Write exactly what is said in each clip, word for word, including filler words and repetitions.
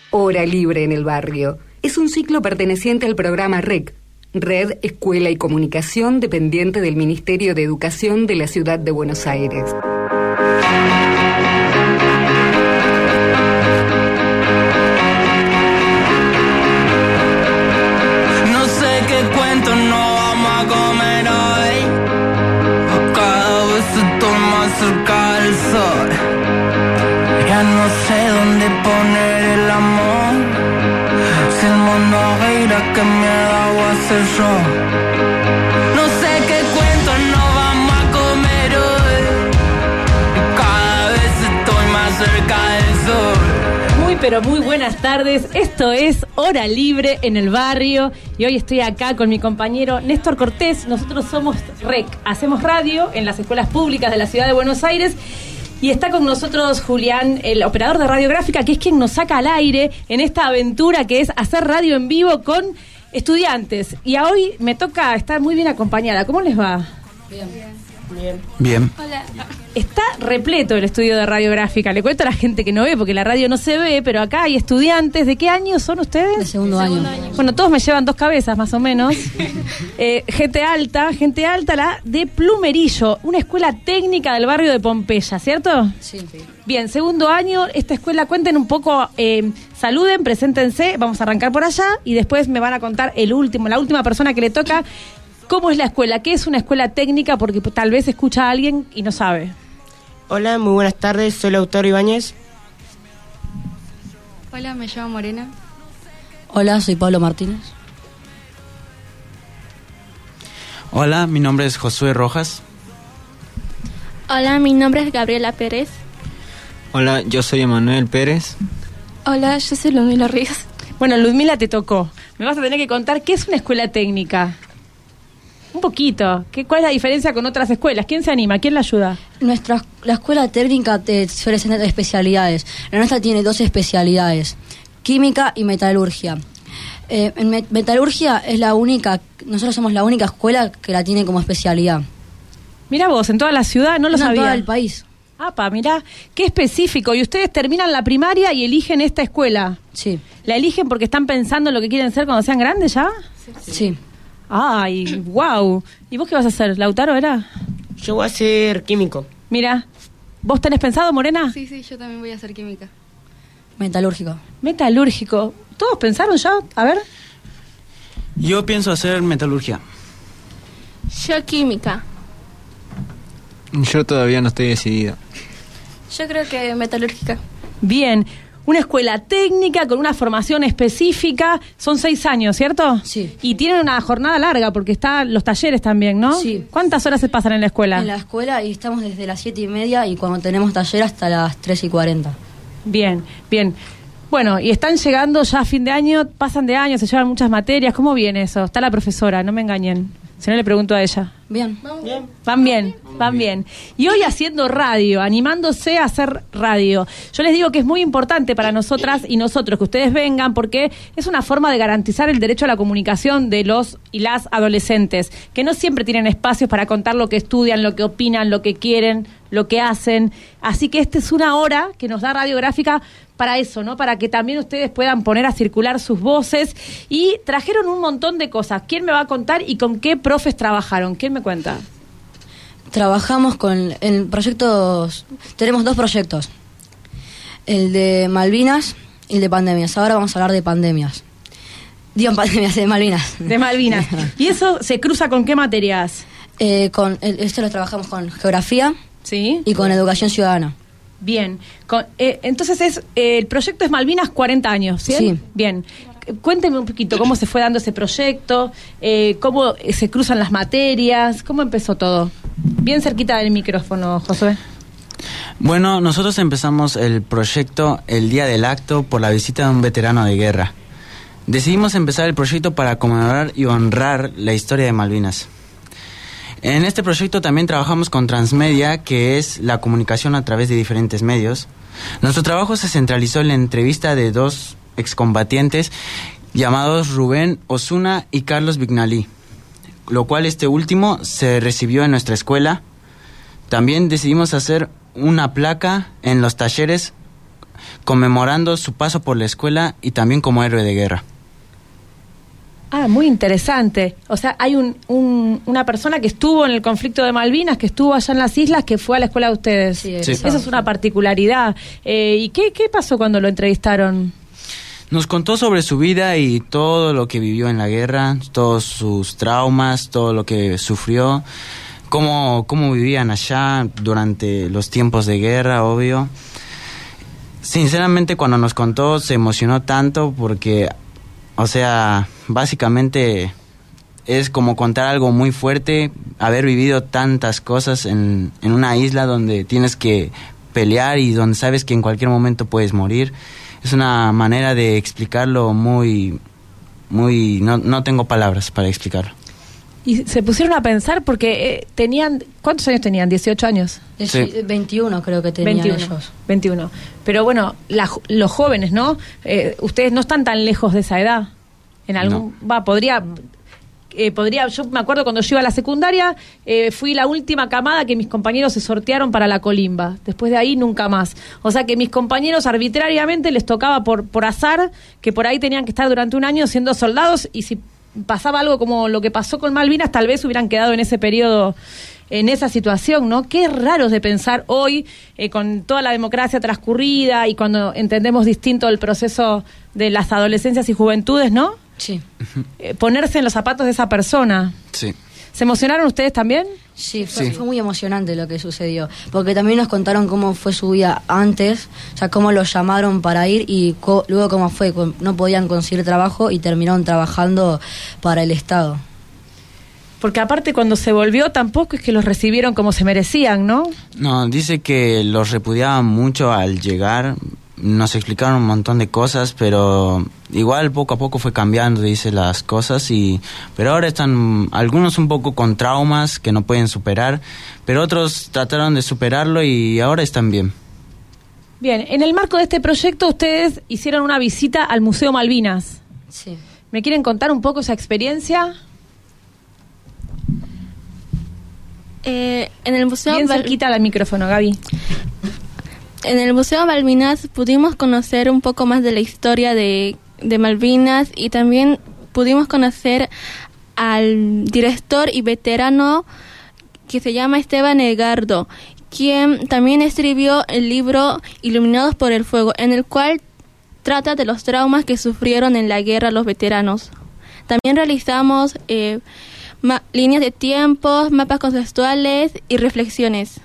Hora Libre en el Barrio. Es un ciclo perteneciente al programa R E C, Red, Escuela y Comunicación, dependiente del Ministerio de Educación de la Ciudad de Buenos Aires. No sé qué cuento no vamos a comer hoy. Cada vez estoy más cerca del sol. Ya no sé dónde poner el amor. Si el mundo gira, que miedo hago hacer yo. No sé qué cuento no vamos a comer hoy. Cada vez estoy más cerca del sol. Muy pero muy buenas tardes. Esto es Hora Libre en el Barrio. Y hoy estoy acá con mi compañero Néstor Cortés. Nosotros somos R E C, hacemos radio en las escuelas públicas de la Ciudad de Buenos Aires. Y está con nosotros Julián, el operador de radiográfica, que es quien nos saca al aire en esta aventura que es hacer radio en vivo con estudiantes. Y a hoy me toca estar muy bien acompañada. ¿Cómo les va? Bien. Bien. Bien. Hola. Está repleto el estudio de radiográfica. Le cuento a la gente que no ve, porque la radio no se ve, pero acá hay estudiantes. ¿De qué año son ustedes? De segundo, de segundo año. año. Bueno, todos me llevan dos cabezas, más o menos. eh, gente alta, gente alta, la de Plumerillo, una escuela técnica del barrio de Pompeya, ¿cierto? Sí. Bien, segundo año, esta escuela, cuenten un poco, eh, saluden, preséntense, vamos a arrancar por allá y después me van a contar el último, la última persona que le toca. ¿Cómo es la escuela? ¿Qué es una escuela técnica? Porque tal vez escucha a alguien y no sabe. Hola, muy buenas tardes, soy Lautaro Ibáñez. Hola, me llamo Morena. Hola, soy Pablo Martínez. Hola, mi nombre es Josué Rojas. Hola, mi nombre es Gabriela Pérez. Hola, yo soy Emanuel Pérez. Hola, yo soy Ludmila Ríos. Bueno, Ludmila, te tocó. Me vas a tener que contar qué es una escuela técnica. Un poquito. ¿Qué, ¿Cuál es la diferencia con otras escuelas? ¿Quién se anima? ¿Quién la ayuda? Nuestra, la escuela técnica te suele tener especialidades. La nuestra tiene dos especialidades, química y metalurgia. Eh, en met- metalurgia es la única, nosotros somos la única escuela que la tiene como especialidad. Mira vos, en toda la ciudad, no lo No, en sabía. todo el país. Apa, mirá, qué específico. Y ustedes terminan la primaria y eligen esta escuela. Sí. ¿La eligen porque están pensando en lo que quieren ser cuando sean grandes ya? Sí. sí. Ay, wow. ¿Y vos qué vas a hacer? ¿Lautaro era? Yo voy a ser químico. Mira, ¿vos tenés pensado, Morena? Sí, sí, yo también voy a hacer química. Metalúrgico. Metalúrgico. ¿Todos pensaron ya? A ver. Yo pienso hacer metalurgia. Yo química. Yo todavía no estoy decidido. Yo creo que metalúrgica. Bien. Una escuela técnica con una formación específica. Son seis años, ¿cierto? Sí. Y tienen una jornada larga porque están los talleres también, ¿no? Sí. ¿Cuántas horas se pasan en la escuela? En la escuela y estamos desde las siete y media y cuando tenemos taller hasta las tres y cuarenta. Bien, bien. Bueno, y están llegando ya a fin de año, pasan de año, se llevan muchas materias. ¿Cómo viene eso? Está la profesora, no me engañen. Si no, le pregunto a ella. Bien. Bien. Van bien, van bien. Y hoy haciendo radio, animándose a hacer radio. Yo les digo que es muy importante para nosotras y nosotros que ustedes vengan porque es una forma de garantizar el derecho a la comunicación de los y las adolescentes, que no siempre tienen espacios para contar lo que estudian, lo que opinan, lo que quieren, lo que hacen. Así que esta es una hora que nos da Radiográfica para eso, ¿no? Para que también ustedes puedan poner a circular sus voces. Y trajeron un montón de cosas. ¿Quién me va a contar y con qué profes trabajaron? ¿Quién me cuenta? Trabajamos con en proyectos, tenemos dos proyectos, el de Malvinas y el de pandemias. Ahora vamos a hablar de pandemias. Digo pandemias, de Malvinas. De Malvinas. ¿Y eso se cruza con qué materias? Eh, con el- esto lo trabajamos con geografía ¿Sí? y con educación ciudadana. Bien. Con, eh, entonces es eh, el proyecto es Malvinas cuarenta años, ¿sí? Sí. Bien. Cuénteme un poquito cómo se fue dando ese proyecto, eh, cómo se cruzan las materias, cómo empezó todo. Bien cerquita del micrófono, Josué. Bueno, nosotros empezamos el proyecto el día del acto por la visita de un veterano de guerra. Decidimos empezar el proyecto para conmemorar y honrar la historia de Malvinas. En este proyecto también trabajamos con Transmedia, que es la comunicación a través de diferentes medios. Nuestro trabajo se centralizó en la entrevista de dos excombatientes llamados Rubén Osuna y Carlos Vignalí, lo cual este último se recibió en nuestra escuela. También decidimos hacer una placa en los talleres conmemorando su paso por la escuela y también como héroe de guerra. Ah, muy interesante. O sea, hay un, un, una persona que estuvo en el conflicto de Malvinas, que estuvo allá en las islas, que fue a la escuela de ustedes. Sí, Sí. Esa es una particularidad. Eh, ¿Y qué, qué pasó cuando lo entrevistaron? Nos contó sobre su vida y todo lo que vivió en la guerra, todos sus traumas, todo lo que sufrió, cómo, cómo vivían allá durante los tiempos de guerra, obvio. Sinceramente, cuando nos contó, se emocionó tanto porque, o sea, básicamente es como contar algo muy fuerte, haber vivido tantas cosas en, en una isla donde tienes que pelear y donde sabes que en cualquier momento puedes morir. Es una manera de explicarlo muy, muy, no, no tengo palabras para explicarlo. Y se pusieron a pensar porque eh, tenían, ¿cuántos años tenían? dieciocho años. Es Sí. veintiuno creo que tenían veintiuno, ellos. veintiuno. Pero bueno, la, los jóvenes, ¿no? Eh, ustedes no están tan lejos de esa edad. En algún, va, podría, eh, podría, yo me acuerdo cuando yo iba a la secundaria, eh, fui la última camada que mis compañeros se sortearon para la colimba. Después de ahí nunca más. O sea que mis compañeros arbitrariamente les tocaba por, por azar que por ahí tenían que estar durante un año siendo soldados, y si pasaba algo como lo que pasó con Malvinas, tal vez hubieran quedado en ese periodo, en esa situación, ¿no? Qué raro es de pensar hoy, eh, con toda la democracia transcurrida y cuando entendemos distinto el proceso de las adolescencias y juventudes, ¿no? Sí. Eh, ponerse en los zapatos de esa persona. Sí. ¿Se emocionaron ustedes también? Sí, fue, Sí. fue muy emocionante lo que sucedió, porque también nos contaron cómo fue su vida antes, o sea, cómo los llamaron para ir y co- luego cómo fue, cu- no podían conseguir trabajo y terminaron trabajando para el Estado. Porque aparte cuando se volvió tampoco es que los recibieron como se merecían, ¿no? No, dice que los repudiaban mucho al llegar. Nos explicaron un montón de cosas, pero igual poco a poco fue cambiando, dice, las cosas. Y pero ahora están algunos un poco con traumas que no pueden superar, pero otros trataron de superarlo y ahora están bien. Bien, en el marco de este proyecto ustedes hicieron una visita al Museo Malvinas. Sí. ¿Me quieren contar un poco esa experiencia? Eh, en el Museo Bien Val- cerquita del micrófono, Gaby. En el Museo Malvinas pudimos conocer un poco más de la historia de, de Malvinas, y también pudimos conocer al director y veterano que se llama Esteban Edgardo, quien también escribió el libro Iluminados por el Fuego, en el cual trata de los traumas que sufrieron en la guerra los veteranos. También realizamos eh, ma- líneas de tiempos, mapas conceptuales y reflexiones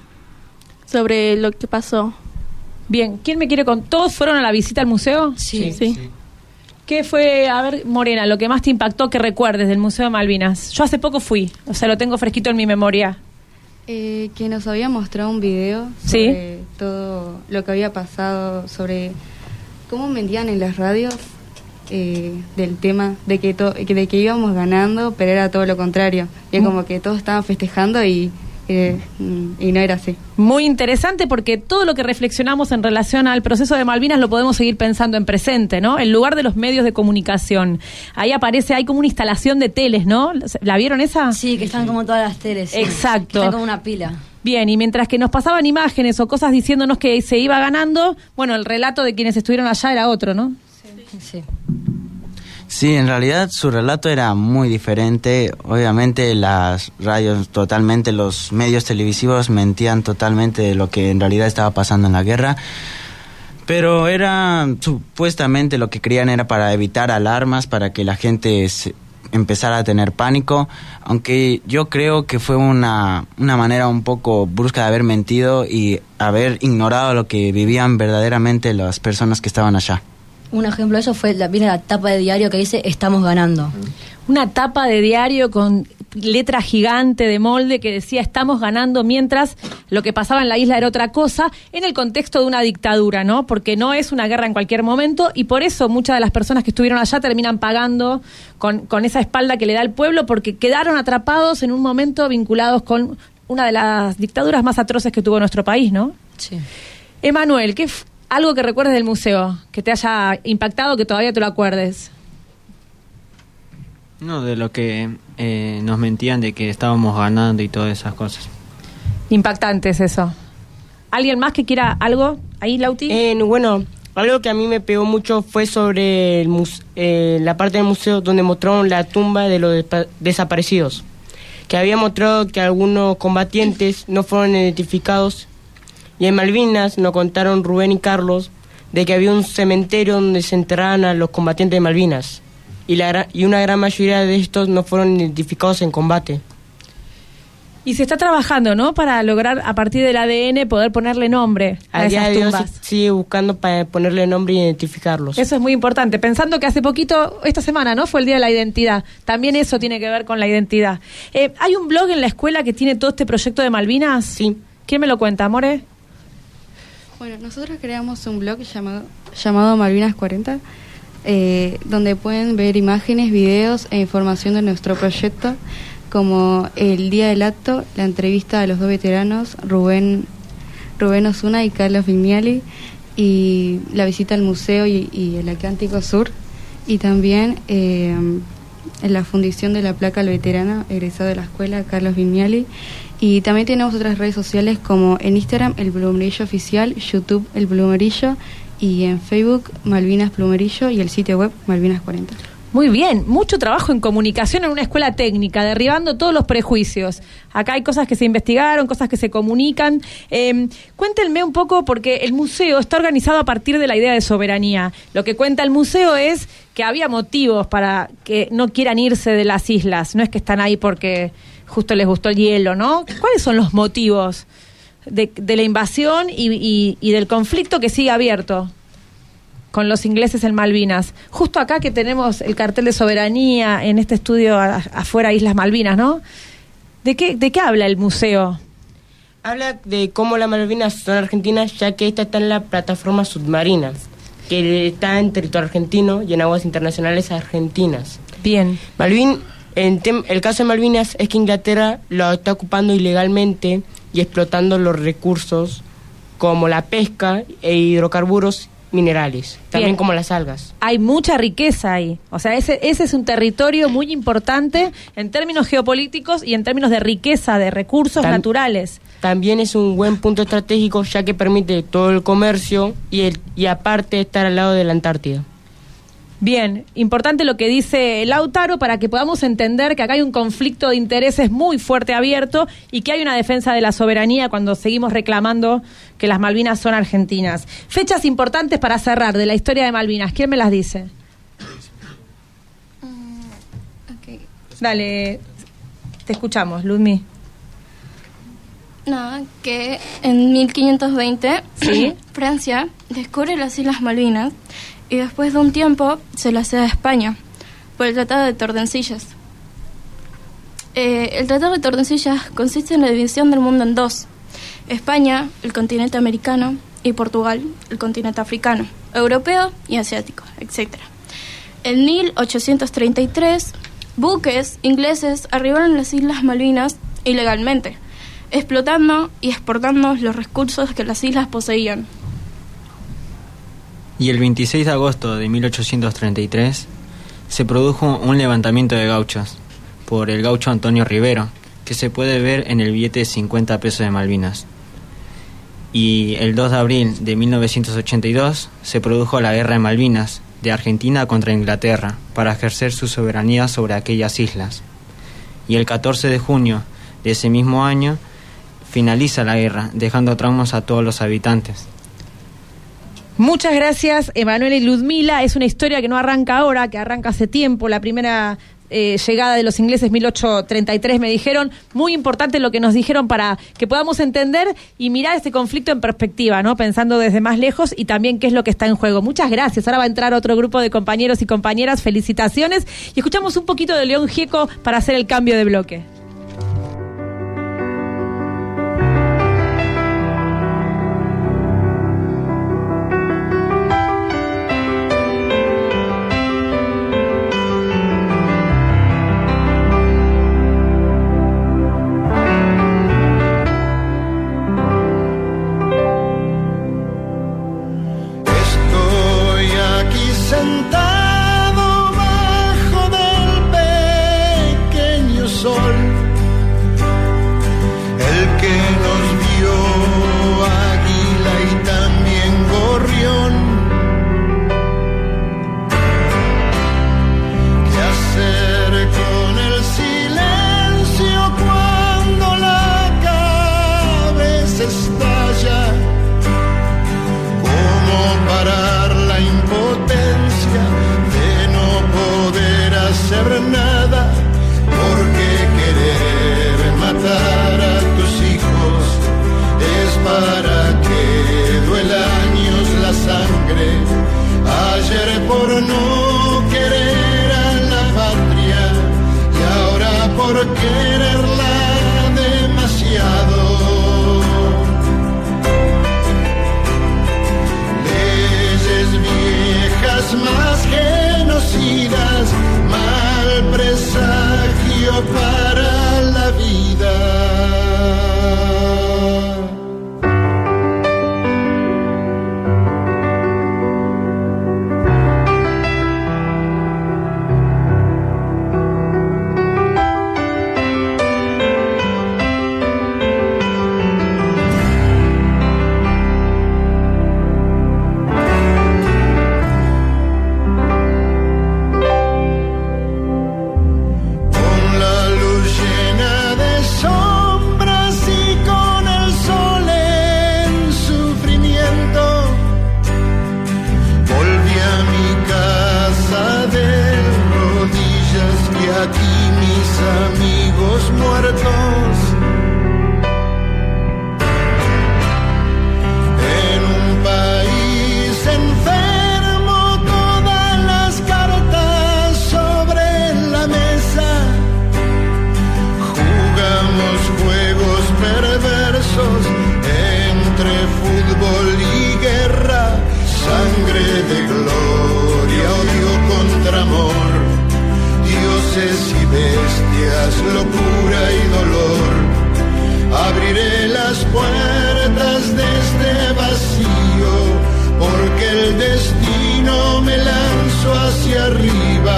sobre lo que pasó. Bien, ¿quién me quiere contar? ¿Todos fueron a la visita al museo? Sí. Sí. ¿Qué fue, a ver, Morena, lo que más te impactó que recuerdes del Museo de Malvinas? Yo hace poco fui, o sea, lo tengo fresquito en mi memoria. Eh, que nos había mostrado un video Sí. sobre todo lo que había pasado, sobre cómo mentían en las radios eh, del tema de que, to- de que íbamos ganando, pero era todo lo contrario. Y es como que todos estaban festejando y, eh, y no era así. Muy interesante porque todo lo que reflexionamos en relación al proceso de Malvinas lo podemos seguir pensando en presente, ¿no? En lugar de los medios de comunicación. Ahí aparece, hay como una instalación de teles, ¿no? ¿La vieron esa? Sí, que están como todas las teles. sí. Exacto. Que están como una pila. Bien, y mientras que nos pasaban imágenes o cosas diciéndonos que se iba ganando, bueno, el relato de quienes estuvieron allá era otro, ¿no? Sí. Sí, en realidad su relato era muy diferente. Obviamente las radios totalmente, los medios televisivos mentían totalmente de lo que en realidad estaba pasando en la guerra. Pero era, supuestamente lo que querían era para evitar alarmas, para que la gente se empezara a tener pánico. Aunque yo creo que fue una, una manera un poco brusca de haber mentido y haber ignorado lo que vivían verdaderamente las personas que estaban allá. Un ejemplo de eso fue, la, viene la tapa de diario que dice, estamos ganando. Una tapa de diario con letra gigante de molde que decía estamos ganando, mientras lo que pasaba en la isla era otra cosa, en el contexto de una dictadura, ¿no? Porque no es una guerra en cualquier momento, y por eso muchas de las personas que estuvieron allá terminan pagando con, con esa espalda que le da el pueblo, porque quedaron atrapados en un momento vinculados con una de las dictaduras más atroces que tuvo nuestro país, ¿no? Sí. Emanuel, ¿qué f- algo que recuerdes del museo, que te haya impactado, que todavía te lo acuerdes? No, de lo que eh, nos mentían de que estábamos ganando y todas esas cosas. Impactante es eso. ¿Alguien más que quiera algo? Ahí, Lauti. Eh, bueno, algo que a mí me pegó mucho fue sobre el muse- eh, la parte del museo donde mostraron la tumba de los despa- desaparecidos, que había mostrado que algunos combatientes no fueron identificados, y en Malvinas nos contaron Rubén y Carlos de que había un cementerio donde se enterraban a los combatientes de Malvinas, y, la gra- y una gran mayoría de estos no fueron identificados en combate. Y se está trabajando, ¿no? Para lograr, a partir del A D N, poder ponerle nombre a, A día esas de hoy tumbas. se sigue buscando para ponerle nombre e identificarlos. Eso es muy importante. Pensando que hace poquito, esta semana, ¿no? Fue el Día de la Identidad. También eso tiene que ver con la identidad. Eh, ¿Hay un blog en la escuela que tiene todo este proyecto de Malvinas? Sí. ¿Quién me lo cuenta, More? Bueno, nosotros creamos un blog llamado, llamado Malvinas cuarenta, eh, donde pueden ver imágenes, videos e información de nuestro proyecto, como el día del acto, la entrevista a los dos veteranos, Rubén, Rubén Osuna y Carlos Vignali, y la visita al museo y, y el Atlántico Sur, y también eh, en la fundición de la placa al veterano egresado de la escuela, Carlos Vignali. Y también tenemos otras redes sociales como en Instagram, el Plumerillo Oficial, YouTube, el Plumerillo, y en Facebook, Malvinas Plumerillo, y el sitio web, Malvinas cuarenta. Muy bien, mucho trabajo en comunicación en una escuela técnica, derribando todos los prejuicios. Acá hay cosas que se investigaron, cosas que se comunican. Eh, cuéntenme un poco, porque el museo está organizado a partir de la idea de soberanía. Lo que cuenta el museo es que había motivos para que no quieran irse de las islas. No es que están ahí porque justo les gustó el hielo, ¿no? ¿Cuáles son los motivos de, de la invasión y, y, y del conflicto que sigue abierto con los ingleses en Malvinas? Justo acá que tenemos el cartel de soberanía en este estudio a, afuera Islas Malvinas, ¿no? ¿De qué, ¿De qué habla el museo? Habla de cómo las Malvinas son argentinas, ya que esta está en la plataforma submarina, que está en territorio argentino y en aguas internacionales argentinas. Bien. Malvin, en tem- el caso de Malvinas es que Inglaterra lo está ocupando ilegalmente y explotando los recursos como la pesca e hidrocarburos minerales, también Bien. como las algas. Hay mucha riqueza ahí. O sea, ese, ese es un territorio muy importante en términos geopolíticos y en términos de riqueza, de recursos Tam- naturales. También es un buen punto estratégico, ya que permite todo el comercio y, el, y aparte estar al lado de la Antártida. Bien, importante lo que dice Lautaro para que podamos entender que acá hay un conflicto de intereses muy fuerte abierto y que hay una defensa de la soberanía cuando seguimos reclamando que las Malvinas son argentinas. Fechas importantes para cerrar de la historia de Malvinas. ¿Quién me las dice? Okay. Dale, te escuchamos, Ludmi. Nada, que en mil quinientos veinte ¿Sí? Francia descubre las Islas Malvinas y después de un tiempo se las cede a España por el Tratado de Tordesillas. Eh, el Tratado de Tordesillas consiste en la división del mundo en dos: España, el continente americano, y Portugal, el continente africano, europeo y asiático, etcétera. En mil ochocientos treinta y tres, buques ingleses arribaron a las Islas Malvinas ilegalmente, explotando y exportando los recursos que las islas poseían. Y el veintiséis de agosto de mil ochocientos treinta y tres se produjo un levantamiento de gauchos por el gaucho Antonio Rivero, que se puede ver en el billete de cincuenta pesos de Malvinas. Y el dos de abril de mil novecientos ochenta y dos se produjo la Guerra de Malvinas de Argentina contra Inglaterra para ejercer su soberanía sobre aquellas islas. Y el catorce de junio de ese mismo año finaliza la guerra, dejando traumas a todos los habitantes. Muchas gracias, Emanuel y Ludmila. Es una historia que no arranca ahora, que arranca hace tiempo. La primera eh, llegada de los ingleses, mil ochocientos treinta y tres, me dijeron. Muy importante lo que nos dijeron para que podamos entender y mirar este conflicto en perspectiva, ¿no? Pensando desde más lejos y también qué es lo que está en juego. Muchas gracias. Ahora va a entrar otro grupo de compañeros y compañeras. Felicitaciones. Y escuchamos un poquito de León Gieco para hacer el cambio de bloque. Sentado bajo del pequeño sol hacer nada, porque querer matar a tus hijos es para que duela años la sangre. Ayer por no querer a la patria y ahora por quererla demasiado. Leyes viejas más genocidas, mal presagio para la vida. Amigos muertos en un país enfermo, todas las cartas sobre la mesa. Jugamos juegos perversos entre fútbol y guerra, sangre de gloria, odio contra amor, dioses y bestias, locura y dolor. Abriré las puertas de este vacío, porque el destino me lanzó hacia arriba.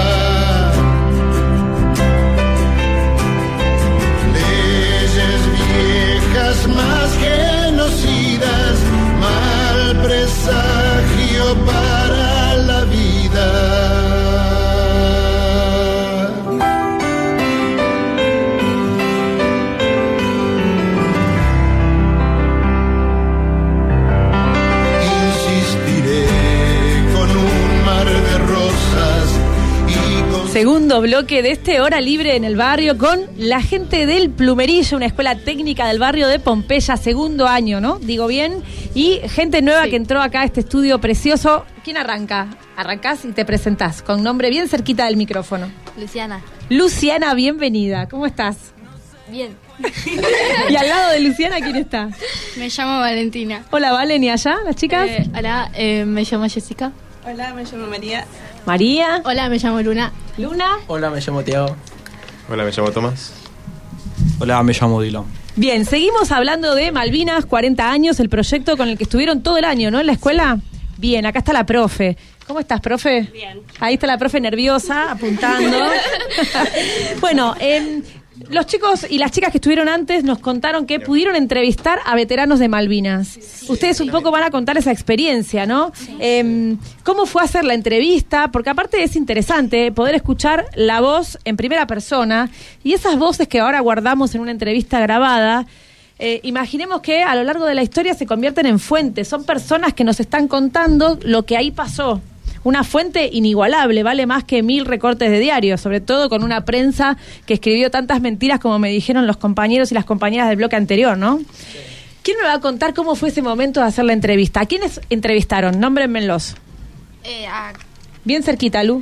Leyes viejas más genocidas, mal presagio para la vida. Segundo bloque de este Hora Libre en el Barrio con la gente del Plumerillo, una escuela técnica del barrio de Pompeya, segundo año, ¿no? Digo bien. Y gente nueva sí. que entró acá a este estudio precioso. ¿Quién arranca? Arrancás y te presentás con nombre bien cerquita del micrófono. Luciana. Luciana, bienvenida. ¿Cómo estás? Bien. ¿Y al lado de Luciana quién está? Me llamo Valentina. Hola, Valen, ¿y allá, las chicas? Eh, hola, eh, me llamo Jessica. Hola, me llamo María. María. Hola, me llamo Luna. Luna. Hola, me llamo Tiago. Hola, me llamo Tomás. Hola, me llamo Dylan. Bien, seguimos hablando de Malvinas, cuarenta años, el proyecto con el que estuvieron todo el año, ¿no? En la escuela. Bien, acá está la profe. ¿Cómo estás, profe? Bien. Ahí está la profe nerviosa, apuntando. Bueno, eh, los chicos y las chicas que estuvieron antes nos contaron que pudieron entrevistar a veteranos de Malvinas. Sí. Ustedes un poco van a contar esa experiencia, ¿no? Sí. Eh, ¿Cómo fue hacer la entrevista? Porque aparte es interesante poder escuchar la voz en primera persona y esas voces que ahora guardamos en una entrevista grabada. Eh, imaginemos que a lo largo de la historia se convierten en fuentes. Son personas que nos están contando lo que ahí pasó. Una fuente inigualable, vale más que mil recortes de diario, sobre todo con una prensa que escribió tantas mentiras como me dijeron los compañeros y las compañeras del bloque anterior, ¿no? Sí. ¿Quién me va a contar cómo fue ese momento de hacer la entrevista? ¿A quiénes entrevistaron? Nómbrenmelos. Eh, a, Bien cerquita, Lu.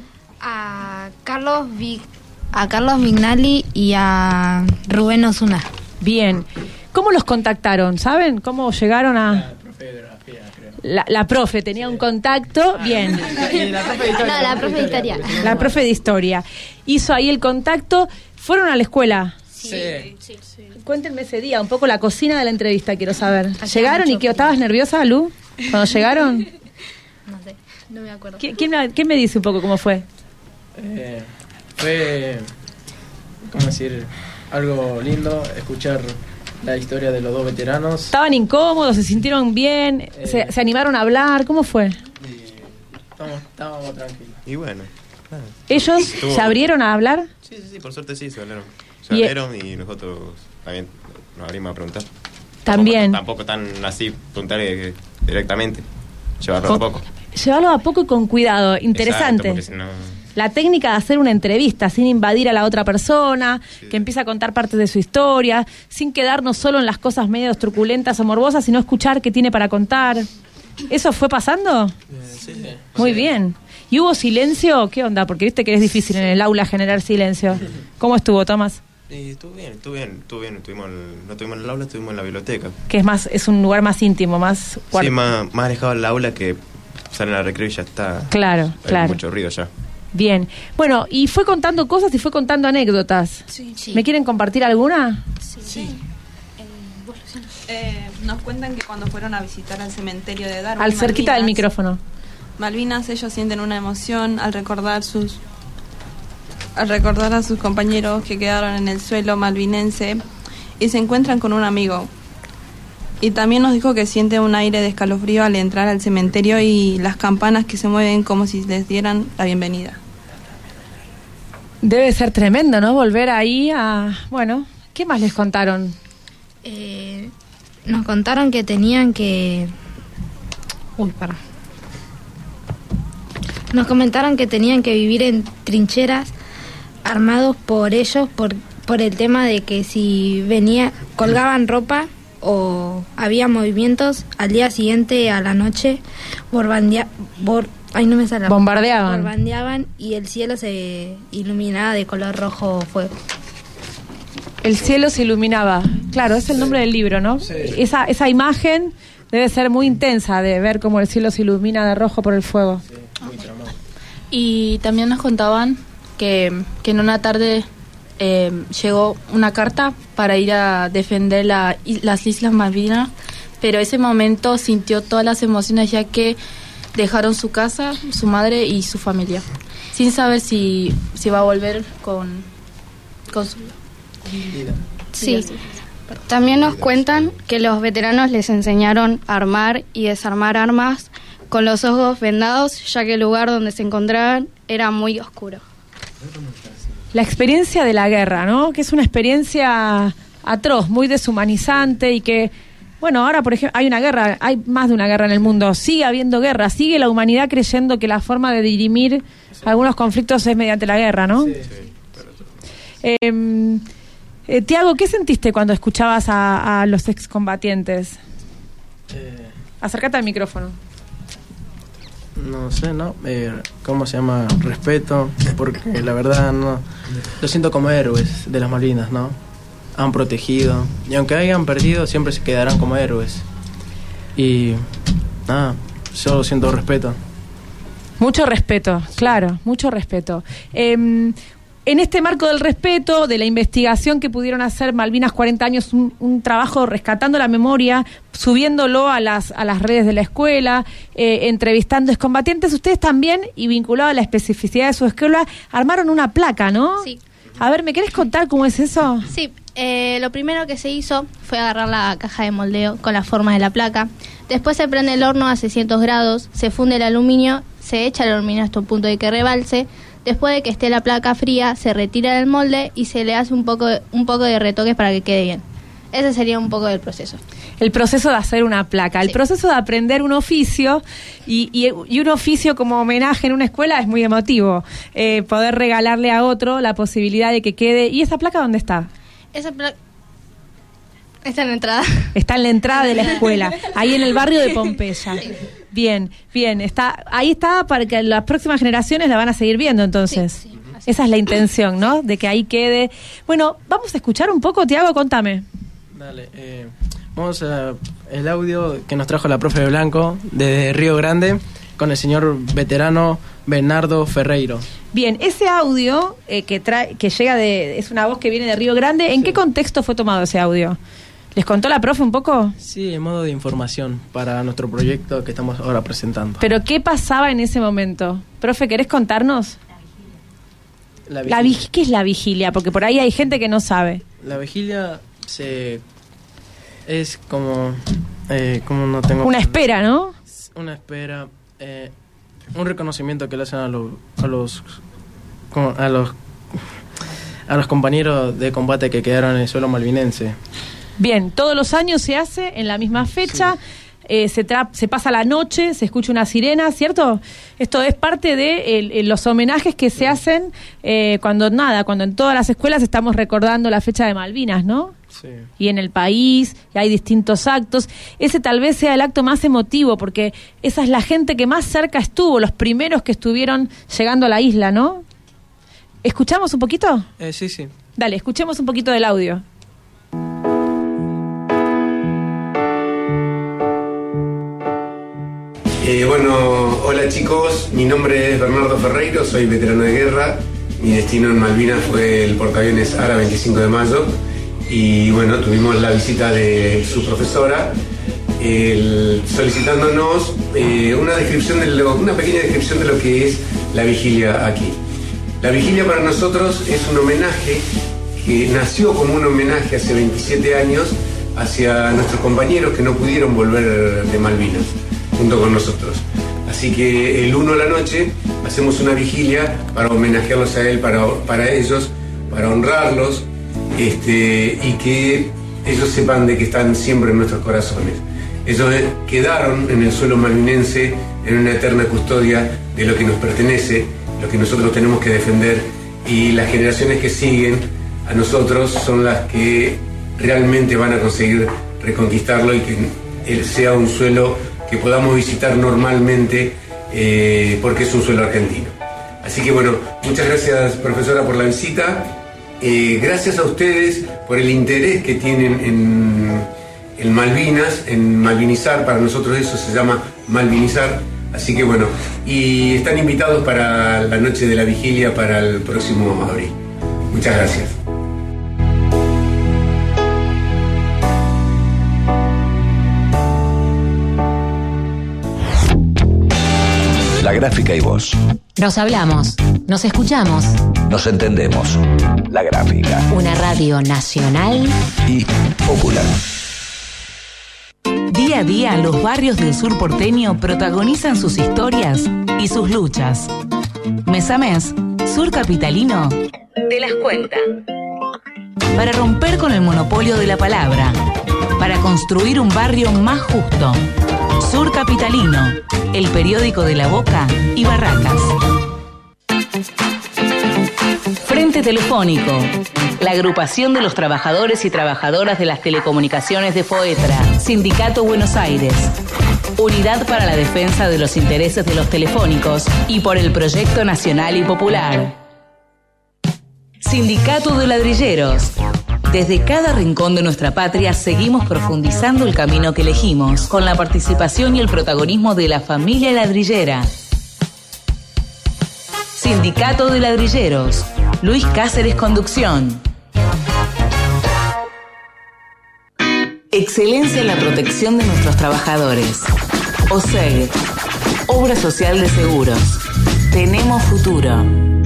A Carlos, Vi, a Carlos Vignali y a Rubén Osuna. Bien. ¿Cómo los contactaron? ¿Saben? ¿Cómo llegaron a...? La profe de geografía, creo. La, la profe tenía sí. un contacto. Bien. Y la profe de historia. No, la profe de historia. La profe de historia. Hizo ahí el contacto. ¿Fueron a la escuela? Sí. sí. sí. Cuéntenme ese día, un poco la cocina de la entrevista, quiero saber. ¿Llegaron y qué? ¿Estabas nerviosa, Lu? ¿Cuando llegaron? No sé, no me acuerdo. ¿Quién, quién, me, ¿Quién me dice un poco cómo fue? Eh, fue, ¿cómo decir? Algo lindo escuchar la historia de los dos veteranos. ¿Estaban incómodos? ¿Se sintieron bien? Eh, ¿Se, ¿Se animaron a hablar? ¿Cómo fue? Estábamos, estábamos tranquilos. Y bueno. Nada. ¿Ellos Estuvo... se abrieron a hablar? Sí, sí, sí, por suerte sí, se hablaron. Se y abrieron y nosotros también nos abrimos a preguntar. También. Tampoco, tampoco tan así, preguntar directamente. Llevarlo con, a poco. Llevarlo a poco y con cuidado. Interesante. Exacto, porque si no... la técnica de hacer una entrevista sin invadir a la otra persona, sí. que empieza a contar partes de su historia, sin quedarnos solo en las cosas medio truculentas o morbosas, sino escuchar qué tiene para contar. ¿Eso fue pasando? Sí. Muy sí. bien. ¿Y hubo silencio? ¿Qué onda? Porque viste que es difícil en el aula generar silencio. ¿Cómo estuvo, Tomás? Y estuvo bien, estuvo bien, estuvo bien. Estuvimos en, no estuvimos en el aula, estuvimos en la biblioteca. Que es más, es un lugar más íntimo, más... Sí, más, más alejado del aula, que salen a la recreo y ya está. Claro, hay claro. mucho ruido ya. Bien. Bueno, y fue contando cosas y fue contando anécdotas. Sí, sí. ¿Me quieren compartir alguna? Sí. sí. Eh, nos cuentan que cuando fueron a visitar al cementerio de Darwin, Al cerquita Malvinas, del micrófono. Malvinas, ellos sienten una emoción al recordar sus al recordar a sus compañeros que quedaron en el suelo malvinense y se encuentran con un amigo. Y también nos dijo que siente un aire de escalofrío al entrar al cementerio y las campanas que se mueven como si les dieran la bienvenida. Debe ser tremendo, ¿no? Volver ahí a... Bueno, ¿qué más les contaron? Eh, nos contaron que tenían que... Uy, para. Nos comentaron que tenían que vivir en trincheras armados por ellos por, por el tema de que si venía, colgaban ropa o había movimientos, al día siguiente a la noche borbandea, bor, ay, no me sale, bombardeaban. bombardeaban y el cielo se iluminaba de color rojo fuego. El cielo se iluminaba. Claro, es el nombre del libro, ¿no? Sí. Esa, esa imagen debe ser muy intensa de ver cómo el cielo se ilumina de rojo por el fuego. Sí, muy tramado. Y también nos contaban que, que en una tarde eh, llegó una carta para ir a defender la, las Islas Malvinas, pero ese momento sintió todas las emociones ya que dejaron su casa, su madre y su familia, sin saber si, si va a volver con, con su vida. Sí. También nos cuentan que los veteranos les enseñaron a armar y desarmar armas con los ojos vendados, ya que el lugar donde se encontraban era muy oscuro. La experiencia de la guerra, ¿no? Que es una experiencia atroz, muy deshumanizante y que, bueno, ahora, por ejemplo, hay una guerra, hay más de una guerra en el mundo, sigue habiendo guerra, sigue la humanidad creyendo que la forma de dirimir algunos conflictos es mediante la guerra, ¿no? Sí. Eh, eh, Tiago, ¿qué sentiste cuando escuchabas a, a los excombatientes? Eh, Acércate al micrófono. No sé, ¿no? Eh, ¿Cómo se llama? Respeto, porque la verdad no... Lo siento como héroes de las Malvinas, ¿no? Han protegido, y aunque hayan perdido, siempre se quedarán como héroes. Y nada, solo siento respeto. Mucho respeto, claro, mucho respeto. Eh, en este marco del respeto, de la investigación que pudieron hacer Malvinas cuarenta años, un, un trabajo rescatando la memoria, subiéndolo a las a las redes de la escuela, eh, entrevistando excombatientes, ustedes también, y vinculado a la especificidad de su escuela, armaron una placa, ¿no? Sí. A ver, ¿me querés contar cómo es eso? Sí, eh, lo primero que se hizo fue agarrar la caja de moldeo con las formas de la placa. Después se prende el horno a seiscientos grados, se funde el aluminio, se echa el aluminio hasta un punto de que rebalse. Después de que esté la placa fría, se retira del molde y se le hace un poco, un poco de retoques para que quede bien. Ese sería un poco del proceso. El proceso de hacer una placa, el Sí. proceso de aprender un oficio y, y, y un oficio como homenaje en una escuela es muy emotivo. Eh, poder regalarle a otro la posibilidad de que quede. ¿Y esa placa dónde está? Esa placa está en la entrada. Está en la entrada de la escuela, ahí en el barrio de Pompeya. Bien, bien, está ahí está para que las próximas generaciones la van a seguir viendo entonces. Sí, sí, Esa es la intención, ¿no? De que ahí quede. Bueno, vamos a escuchar un poco, Tiago, contame. Dale, eh, vamos a el audio que nos trajo la profe Blanco de Río Grande con el señor veterano Bernardo Ferreiro. Bien, ese audio eh, que trae, que llega de, es una voz que viene de Río Grande. ¿En Sí. qué contexto fue tomado ese audio? ¿Les contó la profe un poco? Sí, en modo de información para nuestro proyecto que estamos ahora presentando. ¿Pero qué pasaba en ese momento? Profe, ¿querés contarnos? La La vig- ¿Qué es la vigilia? Porque por ahí hay gente que no sabe. La vigilia se es como eh, como no tengo Una espera, ¿no? una espera, eh, un reconocimiento que le hacen a, los a los como a los a los compañeros de combate que quedaron en el suelo malvinense. Bien, todos los años se hace en la misma fecha. eh, se, tra- se pasa la noche, se escucha una sirena, ¿cierto? Esto es parte de el, el, los homenajes que se hacen eh, cuando nada, cuando en todas las escuelas estamos recordando la fecha de Malvinas, ¿no? Sí. Y en el país, y hay distintos actos. Ese tal vez sea el acto más emotivo, porque esa es la gente que más cerca estuvo, los primeros que estuvieron llegando a la isla, ¿no? ¿Escuchamos un poquito? Eh, sí, sí. Dale, escuchemos un poquito del audio. Eh, bueno, hola chicos, mi nombre es Bernardo Ferreiro, soy veterano de guerra. Mi destino en Malvinas fue el portaaviones ARA veinticinco de mayo. Y bueno, tuvimos la visita de su profesora el, solicitándonos eh, una descripción de lo, una pequeña descripción de lo que es la vigilia aquí. La vigilia para nosotros es un homenaje que nació como un homenaje hace veintisiete años hacia nuestros compañeros que no pudieron volver de Malvinas junto con nosotros. Así que el uno de la noche hacemos una vigilia para homenajearlos a él, para, para ellos, para honrarlos. Este, y que ellos sepan de que están siempre en nuestros corazones. Ellos quedaron en el suelo malvinense en una eterna custodia de lo que nos pertenece, lo que nosotros tenemos que defender, y las generaciones que siguen a nosotros son las que realmente van a conseguir reconquistarlo y que él sea un suelo que podamos visitar normalmente eh, porque es un suelo argentino. Así que bueno, muchas gracias profesora por la visita. Eh, gracias a ustedes por el interés que tienen en, en Malvinas, en malvinizar. Para nosotros eso se llama malvinizar. Así que bueno, y están invitados para la noche de la vigilia para el próximo abril. Muchas gracias. La Gráfica y vos. Nos hablamos, nos escuchamos. Nos entendemos. La Gráfica. Una radio nacional y popular. Día a día, los barrios del sur porteño protagonizan sus historias y sus luchas. Mes a mes, Sur Capitalino te las cuenta. Para romper con el monopolio de la palabra, para construir un barrio más justo. Sur Capitalino, el periódico de La Boca y Barracas. Frente Telefónico, la agrupación de los trabajadores y trabajadoras de las telecomunicaciones de FOETRA, Sindicato Buenos Aires, Unidad para la Defensa de los Intereses de los Telefónicos y por el Proyecto Nacional y Popular. Sindicato de Ladrilleros. Desde cada rincón de nuestra patria seguimos profundizando el camino que elegimos, con la participación y el protagonismo de la familia ladrillera. Sindicato de Ladrilleros. Luis Cáceres, conducción. Excelencia en la protección de nuestros trabajadores. O S E G, Obra Social de Seguros. Tenemos futuro.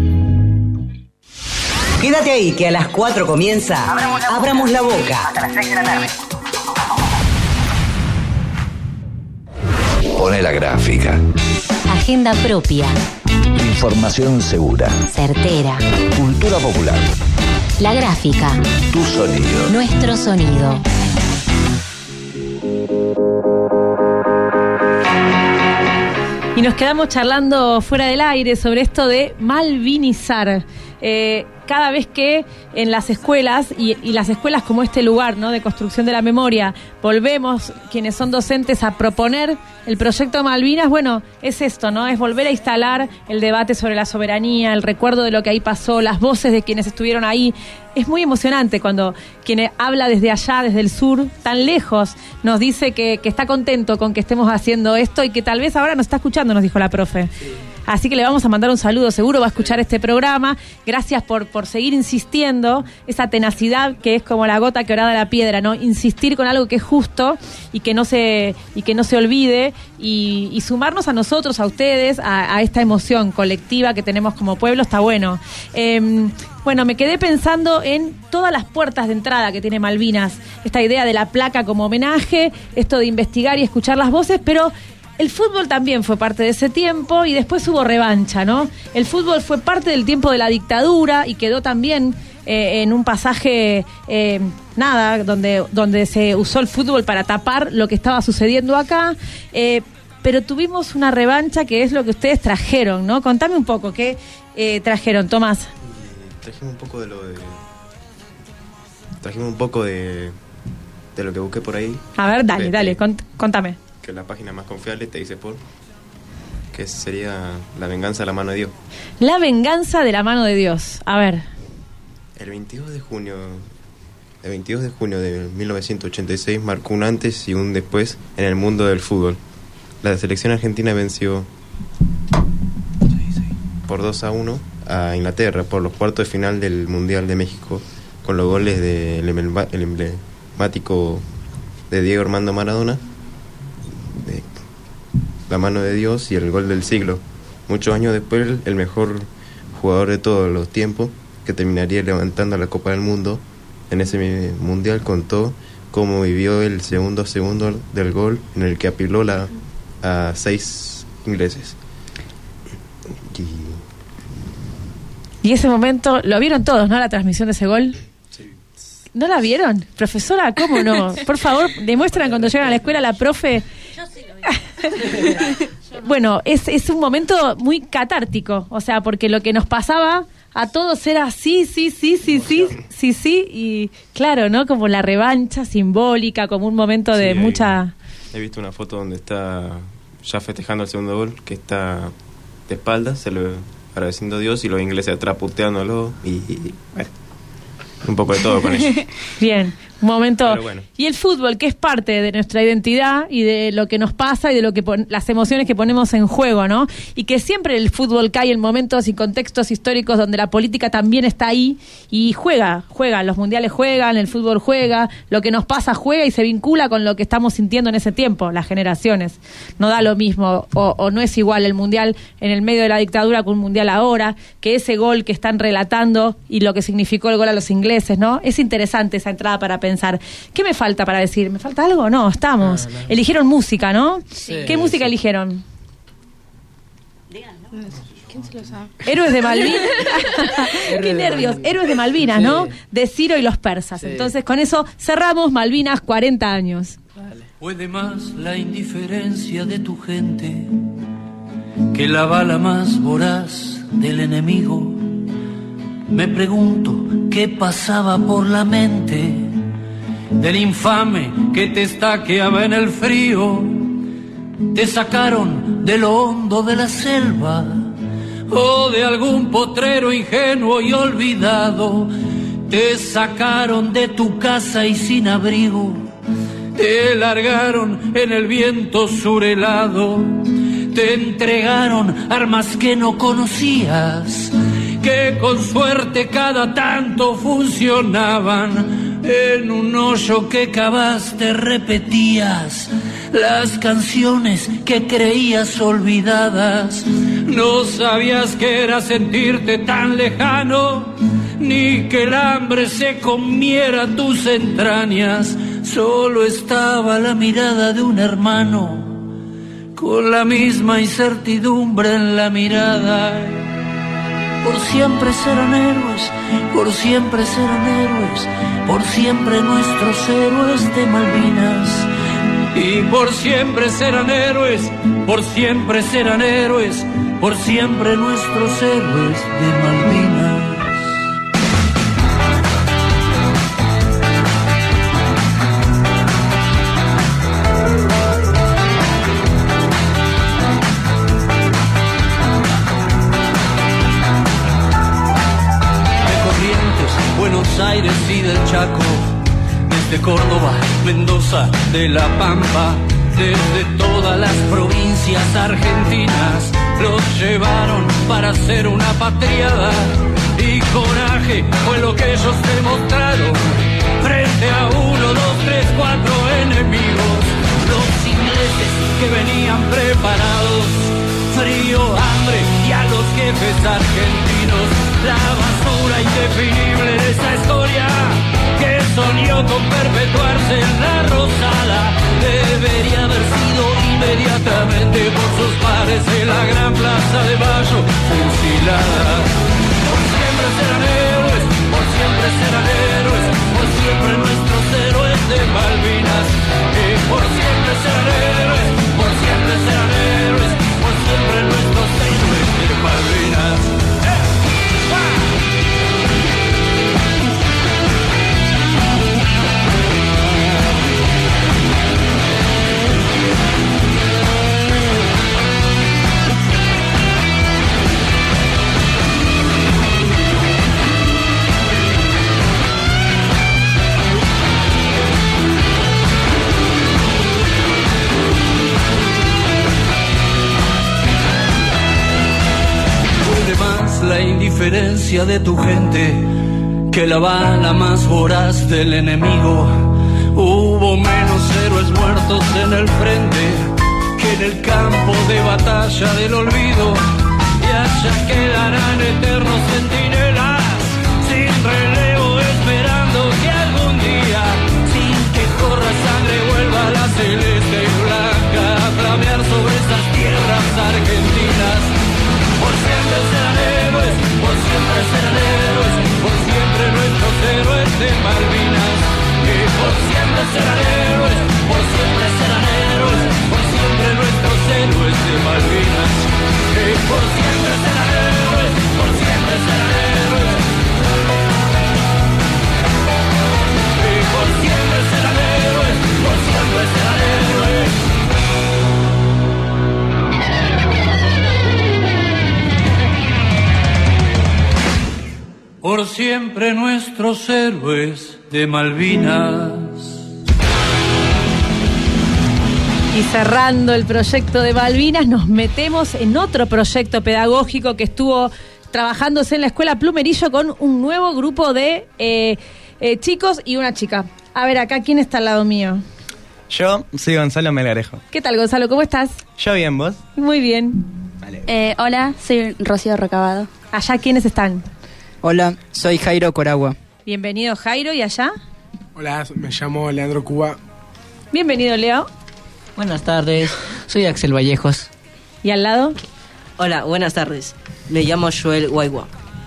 Quédate ahí, que a las cuatro comienza Abramos la, Abramos la Boca. Hasta las seis de la tarde. Pone la Gráfica. Agenda propia. Información segura. Certera. Cultura popular. La Gráfica. Tu sonido. Nuestro sonido. Y nos quedamos charlando fuera del aire sobre esto de malvinizar. Eh, cada vez que en las escuelas, y, y las escuelas como este lugar, ¿no?, de construcción de la memoria, volvemos, quienes son docentes, a proponer el proyecto Malvinas, bueno, es esto, ¿no? Es volver a instalar el debate sobre la soberanía, el recuerdo de lo que ahí pasó, las voces de quienes estuvieron ahí. Es muy emocionante cuando quien habla desde allá, desde el sur, tan lejos, nos dice que, que está contento con que estemos haciendo esto y que tal vez ahora nos está escuchando, nos dijo la profe. Sí. Así que le vamos a mandar un saludo, seguro va a escuchar este programa. Gracias por, por seguir insistiendo, esa tenacidad que es como la gota que horada la piedra, ¿no? Insistir con algo que es justo y que no se, y que no se olvide, y, y sumarnos a nosotros, a ustedes, a, a esta emoción colectiva que tenemos como pueblo, está bueno. Eh, bueno, me quedé pensando en todas las puertas de entrada que tiene Malvinas, esta idea de la placa como homenaje, esto de investigar y escuchar las voces, pero el fútbol también fue parte de ese tiempo y después hubo revancha, ¿no? El fútbol fue parte del tiempo de la dictadura y quedó también eh, en un pasaje, eh, nada, donde, donde se usó el fútbol para tapar lo que estaba sucediendo acá. Eh, pero tuvimos una revancha que es lo que ustedes trajeron, ¿no? Contame un poco, ¿qué eh, trajeron, Tomás? Trajimos un poco de lo de... Trajimos un poco de, de lo que busqué por ahí. A ver, dale, de, dale, cont- contame. Que la página más confiable te dice por... que sería La venganza de la mano de Dios. La venganza de la mano de Dios. A ver. El veintidós de junio... El veintidós de junio de mil novecientos ochenta y seis marcó un antes y un después en el mundo del fútbol. La selección argentina venció por dos a uno a Inglaterra por los cuartos de final del Mundial de México, con los goles del emblemático de Diego Armando Maradona, de la mano de Dios, y el gol del siglo. Muchos años después, el mejor jugador de todos los tiempos, que terminaría levantando la Copa del Mundo en ese Mundial, contó cómo vivió el segundo segundo del gol en el que apiló la, a seis ingleses. Y... y ese momento, lo vieron todos, ¿no? La transmisión de ese gol. Sí. ¿No la vieron? Profesora, ¿cómo no? Por favor, demuestran cuando llegan a la escuela la profe. Yo sí lo vi. Bueno, es, es un momento muy catártico, o sea, porque lo que nos pasaba a todos era sí, sí, sí, sí, sí, sí, sí, y claro, ¿no? Como la revancha simbólica, como un momento de sí, mucha... He visto una foto donde está ya festejando el segundo gol, que está de espaldas, se lo agradeciendo a Dios, y los ingleses atrás puteándolo, y, y bueno, un poco de todo con eso. Bien, un momento. Bueno. Y el fútbol, que es parte de nuestra identidad y de lo que nos pasa y de lo que pon- las emociones que ponemos en juego, ¿no? Y que siempre el fútbol cae en momentos y contextos históricos donde la política también está ahí y juega, juega, los mundiales juegan, el fútbol juega, lo que nos pasa juega y se vincula con lo que estamos sintiendo en ese tiempo, las generaciones. No da lo mismo, o, o no es igual el mundial en el medio de la dictadura con un mundial ahora, que ese gol que están relatando y lo que significó el gol a los ingleses, ¿no? Es interesante esa entrada para pensar. ¿Qué me falta para decir? ¿Me falta algo? No, estamos. No, no. Eligieron música, ¿no? Sí. ¿Qué música Sí. eligieron? ¿Quién se lo sabe? Héroes de Malvinas. Qué nervios. Héroes de Malvinas, ¿no? Sí. De Ciro y los persas. Sí. Entonces, con eso cerramos Malvinas cuarenta años. Puede más la indiferencia de tu gente que la bala más voraz del enemigo. Me pregunto qué pasaba por la mente del infame que te estaqueaba en el frío. Te sacaron de lo hondo de la selva o de algún potrero ingenuo y olvidado. Te sacaron de tu casa y sin abrigo. Te largaron en el viento surhelado. Te entregaron armas que no conocías, que con suerte cada tanto funcionaban. En un hoyo que cavaste repetías las canciones que creías olvidadas. No sabías que era sentirte tan lejano, ni que el hambre se comiera tus entrañas. Solo estaba la mirada de un hermano, con la misma incertidumbre en la mirada. Por siempre serán héroes, por siempre serán héroes, por siempre nuestros héroes de Malvinas. Y por siempre serán héroes, por siempre serán héroes, por siempre nuestros héroes de Malvinas. Buenos Aires y del Chaco, desde Córdoba, Mendoza, de La Pampa, desde todas las provincias argentinas, los llevaron para hacer una patriada, y coraje fue lo que ellos demostraron frente a uno, dos, tres, cuatro enemigos, los ingleses que venían preparados, frío, hambre y a los jefes argentinos, la basura indefinible de esa historia que soñó con perpetuarse en la Rosada, debería haber sido inmediatamente por sus pares en la gran plaza de Mayo fusilada. Por siempre serán héroes, por siempre indiferencia de tu gente, que la bala más voraz del enemigo. Hubo menos héroes muertos en el frente que en el campo de batalla del olvido. Y allá quedarán eternos centinelas, sin relevo, esperando que algún día, sin que corra sangre, vuelva la celeste y blanca a flamear sobre esas tierras argentinas. Por siempre serán héroes, por siempre serán héroes, por siempre nuestros héroes de Malvinas. Que por siempre serán héroes, por siempre serán héroes, por siempre nuestros héroes de Malvinas. Que por siempre serán héroes, por siempre serán héroes. Que por siempre serán héroes, por siempre serán héroes. Por siempre nuestros héroes de Malvinas. Y cerrando el proyecto de Malvinas, nos metemos en otro proyecto pedagógico que estuvo trabajándose en la Escuela Plumerillo con un nuevo grupo de eh, eh, chicos y una chica. A ver, acá, ¿quién está al lado mío? Yo soy Gonzalo Melgarejo. ¿Qué tal, Gonzalo? ¿Cómo estás? Yo bien, ¿vos? Muy bien. Vale. Eh, hola, soy Rocío Recabado. ¿Allá quiénes están? Hola, soy Jairo Coragua. Bienvenido, Jairo. ¿Y allá? Hola, me llamo Leandro Cuba. Bienvenido, Leo. Buenas tardes, soy Axel Vallejos. ¿Y al lado? Hola, buenas tardes. Me llamo Joel Guaigua.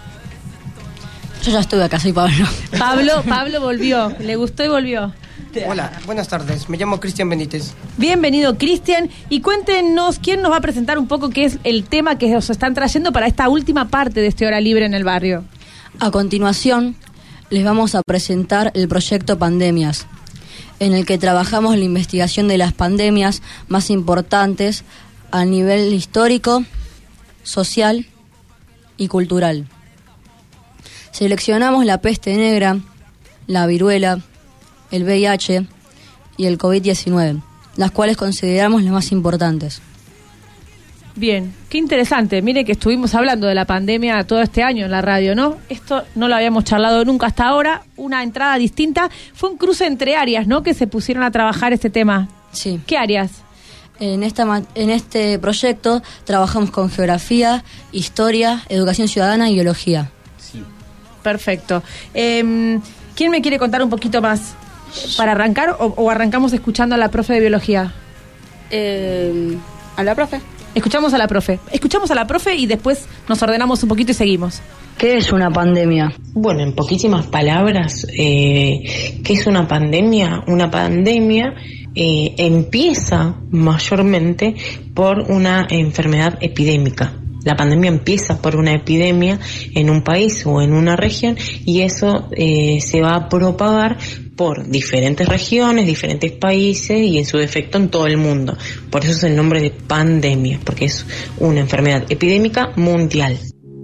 Yo ya estuve acá, soy Pablo. Pablo, Pablo volvió. Le gustó y volvió. Hola, buenas tardes. Me llamo Cristian Benítez. Bienvenido, Cristian. Y cuéntenos, ¿quién nos va a presentar un poco qué es el tema que os están trayendo para esta última parte de este Hora Libre en el Barrio? A continuación, les vamos a presentar el proyecto Pandemias, en el que trabajamos la investigación de las pandemias más importantes a nivel histórico, social y cultural. Seleccionamos la peste negra, la viruela, el V I H y el COVID diecinueve, las cuales consideramos las más importantes. Bien, qué interesante. Mire que estuvimos hablando de la pandemia todo este año en la radio, ¿no? Esto no lo habíamos charlado nunca hasta ahora. Una entrada distinta. Fue un cruce entre áreas, ¿no? Que se pusieron a trabajar este tema. Sí. ¿Qué áreas? En, esta, en este proyecto trabajamos con geografía, historia, educación ciudadana y biología. Sí. Perfecto. Eh, ¿Quién me quiere contar un poquito más? ¿Para arrancar o, o arrancamos escuchando a la profe de biología? Eh, ¿A la profe? Escuchamos a la profe. Escuchamos a la profe y después nos ordenamos un poquito y seguimos. ¿Qué es una pandemia? Bueno, en poquísimas palabras, eh, ¿qué es una pandemia? Una pandemia eh, empieza mayormente por una enfermedad epidémica. La pandemia empieza por una epidemia en un país o en una región y eso eh, se va a propagar por diferentes regiones, diferentes países y en su defecto en todo el mundo. Por eso es el nombre de pandemia, porque es una enfermedad epidémica mundial.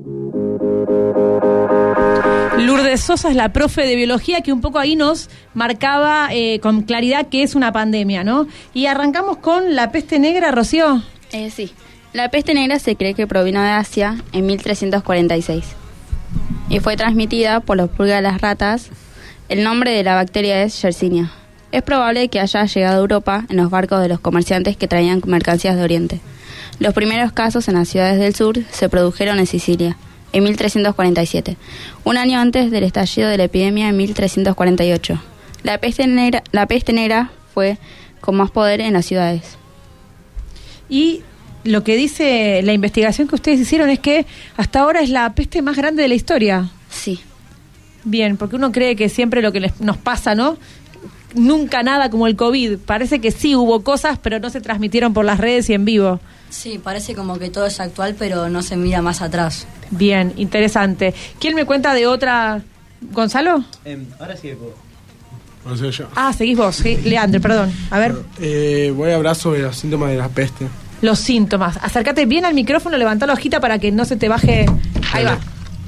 Lourdes Sosa es la profe de biología que un poco ahí nos marcaba eh, con claridad que es una pandemia, ¿no? Y arrancamos con la peste negra, Rocío. Eh, sí. La peste negra se cree que provino de Asia en mil trescientos cuarenta y seis y fue transmitida por los pulgas de las ratas. El nombre de la bacteria es Yersinia. Es probable que haya llegado a Europa en los barcos de los comerciantes que traían mercancías de Oriente. Los primeros casos en las ciudades del sur se produjeron en Sicilia en mil trescientos cuarenta y siete, un año antes del estallido de la epidemia en mil trescientos cuarenta y ocho. La peste negra, la peste negra fue con más poder en las ciudades. Y lo que dice la investigación que ustedes hicieron es que hasta ahora es la peste más grande de la historia. Sí. Bien, porque uno cree que siempre lo que les, nos pasa, ¿no? Nunca nada como el COVID. Parece que sí hubo cosas, pero no se transmitieron por las redes y en vivo. Sí, parece como que todo es actual, pero no se mira más atrás. Bien, interesante. ¿Quién me cuenta de otra? ¿Gonzalo? Eh, ahora sí puedo. No sé yo. Ah, seguís vos, sí. Leandro, perdón. A ver. Eh, voy a hablar sobre los síntomas de la peste. Los síntomas. Acércate bien al micrófono, levantá la hojita para que no se te baje. Ahí va.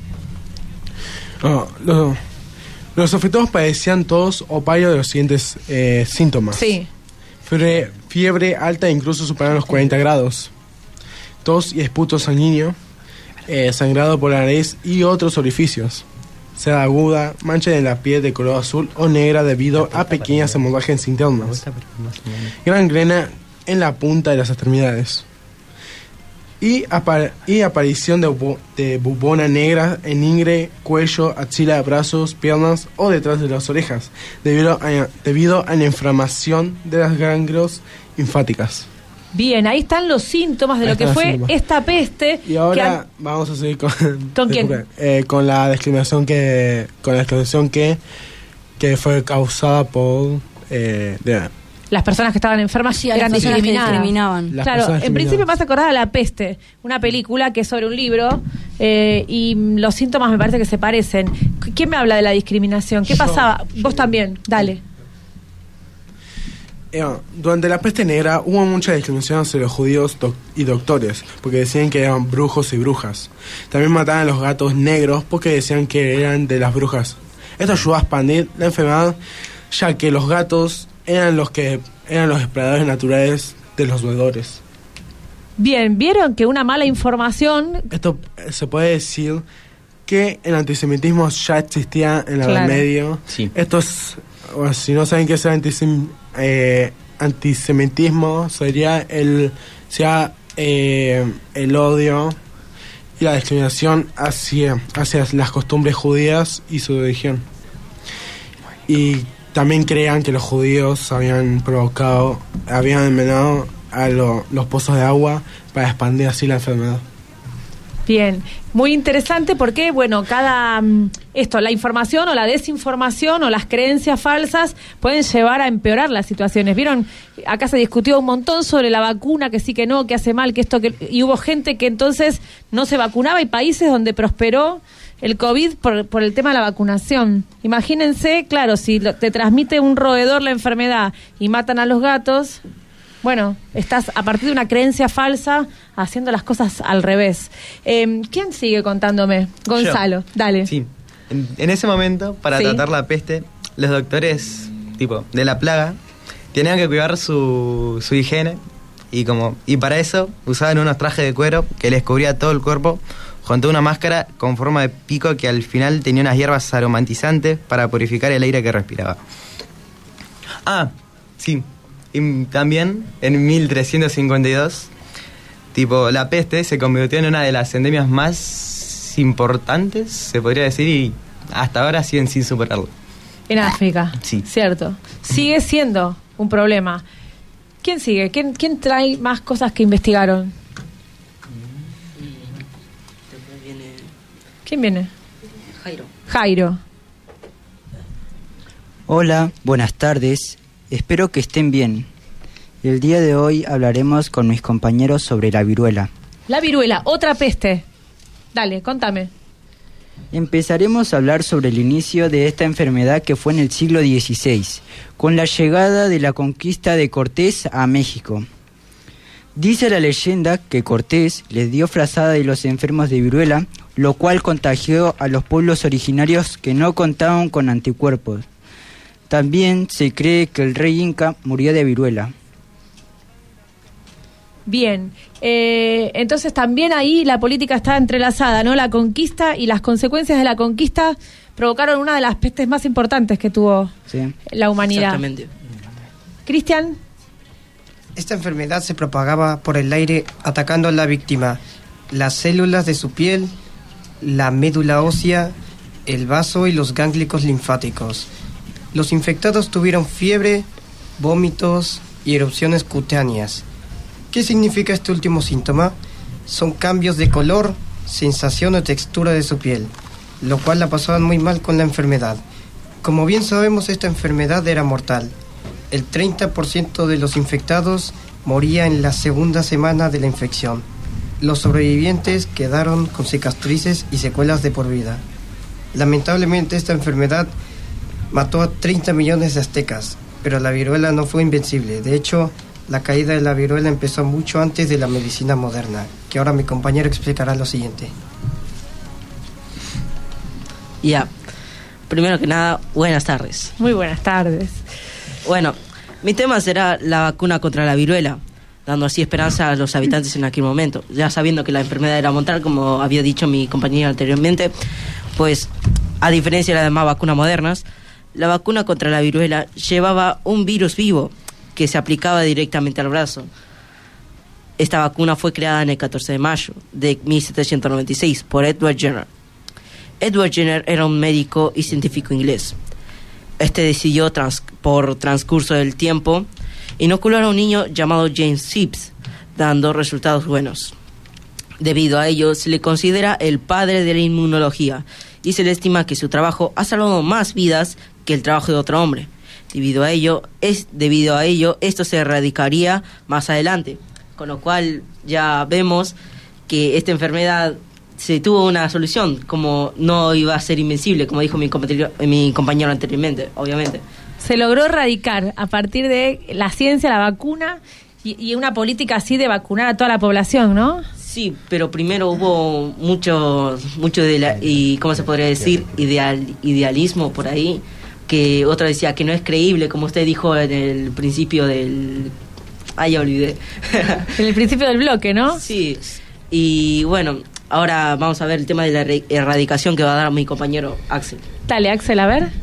No, los, los afectados padecían tos o varios de los siguientes eh, síntomas. Sí. Fiebre, fiebre alta e incluso superaron los cuarenta grados. Tos y esputo sanguíneo. eh, sangrado por la nariz y otros orificios. Sed aguda, mancha en la piel de color azul o negra debido a pequeñas hemorragias internas. Gangrena en la punta de las extremidades. Y, apar y aparición de, bu de bubona negra en ingre, cuello, axila, brazos, piernas o detrás de las orejas, debido a, debido a la inflamación de las ganglios linfáticas. Bien, ahí están los síntomas de Ahí lo que están los fue síntomas. esta peste. Y ahora que han- vamos a seguir con, ¿Con quién? eh, con la discriminación que con la discriminación que, que fue causada por eh, de- Las personas que estaban enfermas Sí, a las eran personas que discriminadas. discriminaban. Las Claro, personas en principio me hace acordar a La Peste, una película que es sobre un libro, eh, y mm, los síntomas me parece que se parecen. ¿Quién me habla de la discriminación? ¿Qué Yo. pasaba? Vos también, dale. Eh, durante la peste negra hubo mucha discriminación hacia los judíos doc y doctores, porque decían que eran brujos y brujas. También mataban a los gatos negros porque decían que eran de las brujas. Esto ayudó a expandir la enfermedad, ya que los gatos eran los que eran los depredadores naturales de los roedores. Bien, vieron que una mala información... Esto eh, se puede decir que el antisemitismo ya existía en la Edad Claro. Media. Esto es, o si no saben qué es el antisem- eh, antisemitismo, sería el, sea, eh, el odio y la discriminación hacia, hacia las costumbres judías y su religión. Y también creían que los judíos habían provocado, habían envenenado a lo- los pozos de agua para expandir así la enfermedad. Bien, muy interesante porque, bueno, cada... mm, esto, la información o la desinformación o las creencias falsas pueden llevar a empeorar las situaciones. ¿Vieron? Acá se discutió un montón sobre la vacuna, que sí, que no, que hace mal, que esto, que... Y hubo gente que entonces no se vacunaba y países donde prosperó el COVID por, por el tema de la vacunación. Imagínense, claro, si lo- te transmite un roedor la enfermedad y matan a los gatos... Bueno, estás a partir de una creencia falsa haciendo las cosas al revés. Eh, ¿Quién sigue contándome? Gonzalo, Yo. dale. Sí. En, en ese momento, para Sí. tratar la peste, los doctores, tipo, de la plaga, tenían que cuidar su, su higiene y como y para eso usaban unos trajes de cuero que les cubría todo el cuerpo, junto a una máscara con forma de pico que al final tenía unas hierbas aromatizantes para purificar el aire que respiraba. Ah, sí. Y también en mil trescientos cincuenta y dos, tipo, la peste se convirtió en una de las endemias más importantes, se podría decir, y hasta ahora siguen sin superarlo. En África. Sí. Cierto. Sigue siendo un problema. ¿Quién sigue? ¿Quién, quién trae más cosas que investigaron? ¿Quién viene? Jairo. Jairo. Hola, buenas tardes. Espero que estén bien. El día de hoy hablaremos con mis compañeros sobre la viruela. La viruela, otra peste. Dale, contame. Empezaremos a hablar sobre el inicio de esta enfermedad que fue en el siglo dieciséis, con la llegada de la conquista de Cortés a México. Dice la leyenda que Cortés les dio frazada de los enfermos de viruela, lo cual contagió a los pueblos originarios que no contaban con anticuerpos. También se cree que el rey Inca murió de viruela. Bien, eh, entonces también ahí la política está entrelazada, ¿no? La conquista y las consecuencias de la conquista provocaron una de las pestes más importantes que tuvo Sí. la humanidad. Exactamente. Cristian, Esta enfermedad se propagaba por el aire atacando a la víctima, las células de su piel, la médula ósea, el vaso y los gánglicos linfáticos. Los infectados tuvieron fiebre, vómitos y erupciones cutáneas. ¿Qué significa este último síntoma? Son cambios de color, sensación o textura de su piel, lo cual la pasaban muy mal con la enfermedad. Como bien sabemos, esta enfermedad era mortal. El treinta por ciento de los infectados moría en la segunda semana de la infección. Los sobrevivientes quedaron con cicatrices y secuelas de por vida. Lamentablemente, esta enfermedad mató a treinta millones de aztecas, pero la viruela no fue invencible. De hecho, la caída de la viruela empezó mucho antes de la medicina moderna, que ahora mi compañero explicará lo siguiente. Ya, primero que nada, buenas tardes. muy buenas tardes. Bueno, mi tema será la vacuna contra la viruela. dando así esperanza a los habitantes en aquel momento. Ya sabiendo que la enfermedad era mortal, como había dicho mi compañera anteriormente, pues a diferencia de las demás vacunas modernas, la vacuna contra la viruela llevaba un virus vivo que se aplicaba directamente al brazo. Esta vacuna fue creada en el catorce de mayo de mil setecientos noventa y seis por Edward Jenner. Edward Jenner era un médico y científico inglés. Este decidió, trans, por transcurso del tiempo, inocular a un niño llamado James Phipps, dando resultados buenos. Debido a ello, se le considera el padre de la inmunología y se le estima que su trabajo ha salvado más vidas que el trabajo de otro hombre. Debido a ello, es, debido a ello, esto se erradicaría más adelante, con lo cual ya vemos que esta enfermedad se tuvo una solución, como no iba a ser invencible, como dijo mi compañero, mi compañero anteriormente, obviamente. Se logró erradicar a partir de la ciencia, la vacuna y, y una política así de vacunar a toda la población, ¿no? Sí, pero primero hubo mucho, mucho de la, y ¿cómo se podría decir? Ideal, idealismo por ahí, que otra decía que no es creíble, como usted dijo en el principio del... Ah, ya olvidé. En el principio del bloque, ¿no? Sí, y bueno, ahora vamos a ver el tema de la erradicación que va a dar mi compañero Axel. Dale, Axel, a ver.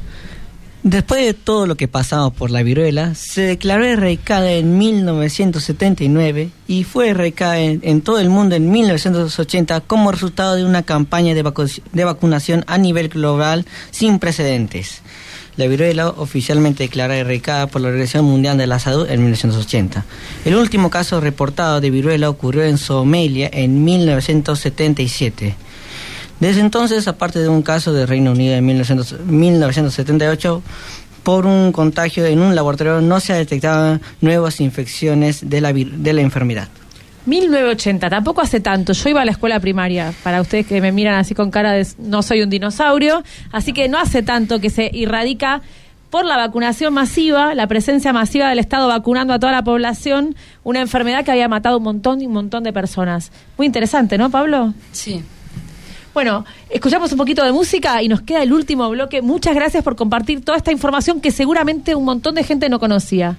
Después de todo lo que pasamos por la viruela, se declaró erradicada en mil novecientos setenta y nueve y fue erradicada en, en todo el mundo en mil novecientos ochenta como resultado de una campaña de, vacu- de vacunación a nivel global sin precedentes. La viruela oficialmente declarada erradicada por la Organización Mundial de la Salud en mil novecientos ochenta. El último caso reportado de viruela ocurrió en Somalia en mil novecientos setenta y siete. Desde entonces, aparte de un caso de Reino Unido en mil novecientos setenta y ocho, por un contagio en un laboratorio no se han detectado nuevas infecciones de la, de la enfermedad. mil novecientos ochenta, tampoco hace tanto. Yo iba a la escuela primaria, para ustedes que me miran así con cara de no soy un dinosaurio, así que no hace tanto que se erradica por la vacunación masiva, la presencia masiva del Estado vacunando a toda la población, una enfermedad que había matado un montón y un montón de personas. Muy interesante, ¿no, Pablo? Sí. Bueno, escuchamos un poquito de música y nos queda el último bloque. Muchas gracias por compartir toda esta información que seguramente un montón de gente no conocía.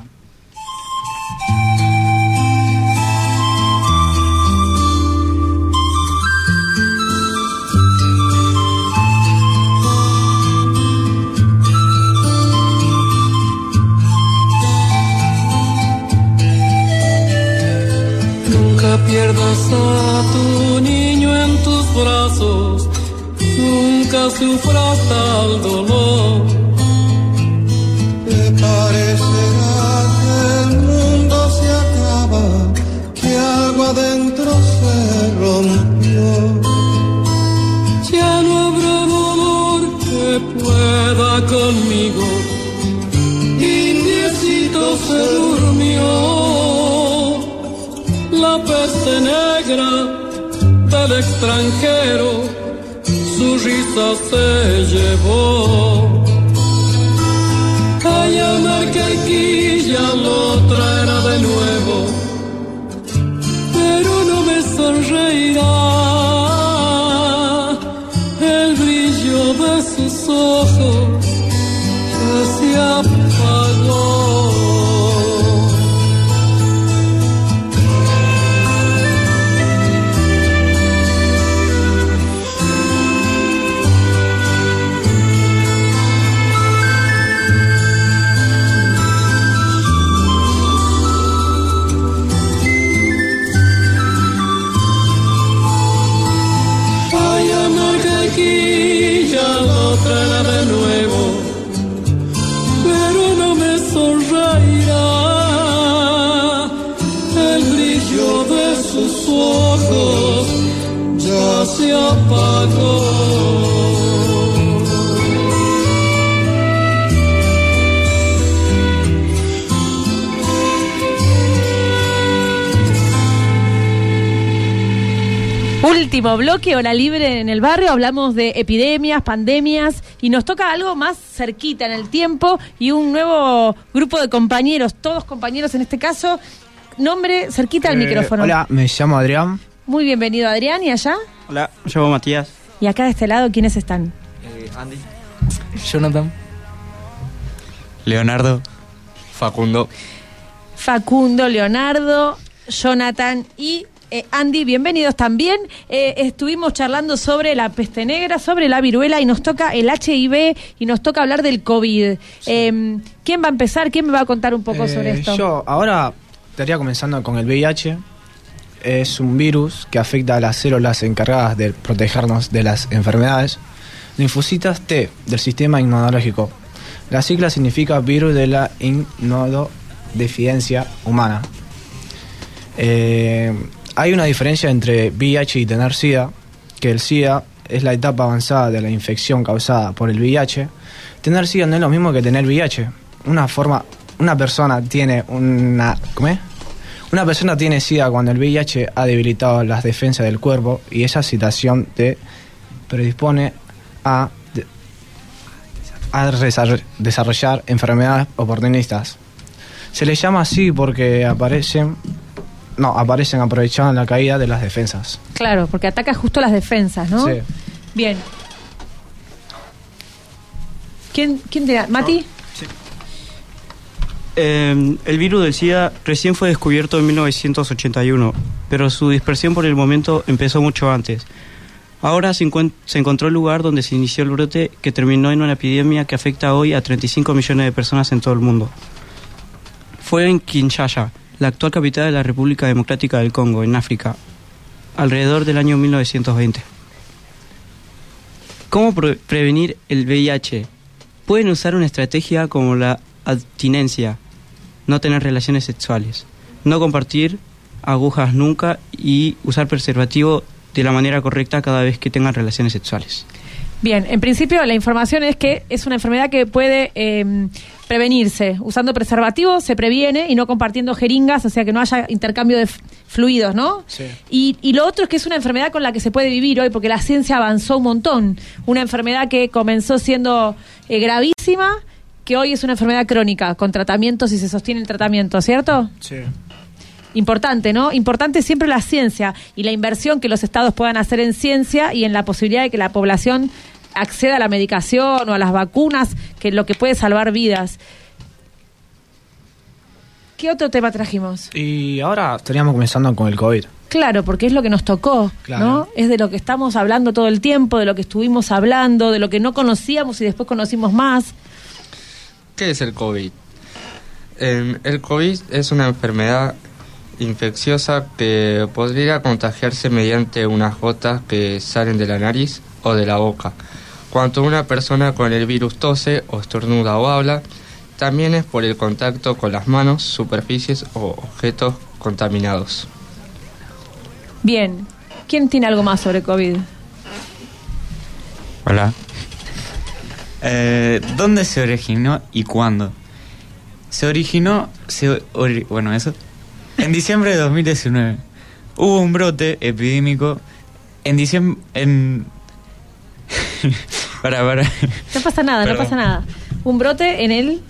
Nunca pierdas a tu niño en tus brazos, nunca sufras tal dolor. Te parecerá que el mundo se acaba, que algo adentro se rompió. Ya no habrá dolor que pueda conmigo, indiecito se durmió. La peste negra del extranjero su risa se llevó. Calla Marquequilla lo traerá de nuevo, pero no me sonreirá. El brillo de sus ojos ya se apagó. Ya lo traerá de nuevo, pero no me sonreirá. El brillo de sus ojos ya se apagó. Último bloque, hora libre en el barrio, hablamos de epidemias, pandemias y nos toca algo más cerquita en el tiempo y un nuevo grupo de compañeros, todos compañeros en este caso. Nombre cerquita al eh, micrófono. Hola, me llamo Adrián. Muy bienvenido, Adrián. ¿Y allá? Hola, me llamo Matías. ¿Y acá de este lado quiénes están? Eh, Andy. Jonathan. Leonardo. Facundo. Facundo, Leonardo, Jonathan y eh, Andy, bienvenidos también. Eh, estuvimos charlando sobre la peste negra, sobre la viruela y nos toca el H I V y nos toca hablar del COVID. Sí. Eh, ¿Quién va a empezar? ¿Quién me va a contar un poco eh, sobre esto? Yo ahora estaría comenzando con el V I H. Es un virus que afecta a las células encargadas de protegernos de las enfermedades. Linfocitas T del sistema inmunológico. La sigla significa virus de la inmunodeficiencia humana. Eh, hay una diferencia entre V I H y tener SIDA, que el SIDA es la etapa avanzada de la infección causada por el V I H. Tener SIDA no es lo mismo que tener V I H. Una forma, una persona tiene una, ¿cómo es? Una persona tiene SIDA cuando el V I H ha debilitado las defensas del cuerpo y esa situación te predispone a a desarrollar enfermedades oportunistas. Se les llama así porque aparecen no aparecen aprovechando la caída de las defensas. Claro, porque ataca justo las defensas, ¿no? Sí. Bien. ¿Quién, quién te da? ¿Mati? Sí. Eh, el virus del SIDA recién fue descubierto en mil novecientos ochenta y uno, pero su dispersión por el momento empezó mucho antes. Ahora se, encuent- se encontró el lugar donde se inició el brote, que terminó en una epidemia que afecta hoy a treinta y cinco millones de personas en todo el mundo. Fue en Kinshasa, la actual capital de la República Democrática del Congo, en África, alrededor del año mil novecientos veinte. ¿Cómo pre- prevenir el V I H? Pueden usar una estrategia como la abstinencia, no tener relaciones sexuales, no compartir agujas nunca y usar preservativo de la manera correcta cada vez que tengan relaciones sexuales. Bien, en principio la información es que es una enfermedad que puede eh, prevenirse. Usando preservativo se previene y no compartiendo jeringas, o sea que no haya intercambio de f- fluidos, ¿no? Sí. Y, y lo otro es que es una enfermedad con la que se puede vivir hoy porque la ciencia avanzó un montón. Una enfermedad que comenzó siendo eh, gravísima, que hoy es una enfermedad crónica, con tratamientos y se sostiene el tratamiento, ¿cierto? Sí. Importante, ¿no? Importante siempre la ciencia y la inversión que los estados puedan hacer en ciencia y en la posibilidad de que la población acceda a la medicación o a las vacunas, que es lo que puede salvar vidas. ¿Qué otro tema trajimos? Y ahora estaríamos comenzando con el COVID. Claro, porque es lo que nos tocó, Claro. ¿no? Es de lo que estamos hablando todo el tiempo, de lo que estuvimos hablando, de lo que no conocíamos y después conocimos más. ¿Qué es el COVID? Eh, el COVID es una enfermedad infecciosa que podría contagiarse mediante unas gotas que salen de la nariz o de la boca. Cuando una persona con el virus tose o estornuda o habla, también es por el contacto con las manos, superficies o objetos contaminados. Bien, ¿quién tiene algo más sobre COVID? Hola. Eh, ¿Dónde se originó y cuándo? Se originó, se ori- bueno, eso, en diciembre de dos mil diecinueve. Hubo un brote epidémico en diciembre, en... para, para. No pasa nada, Perdón. no pasa nada. Un brote en el...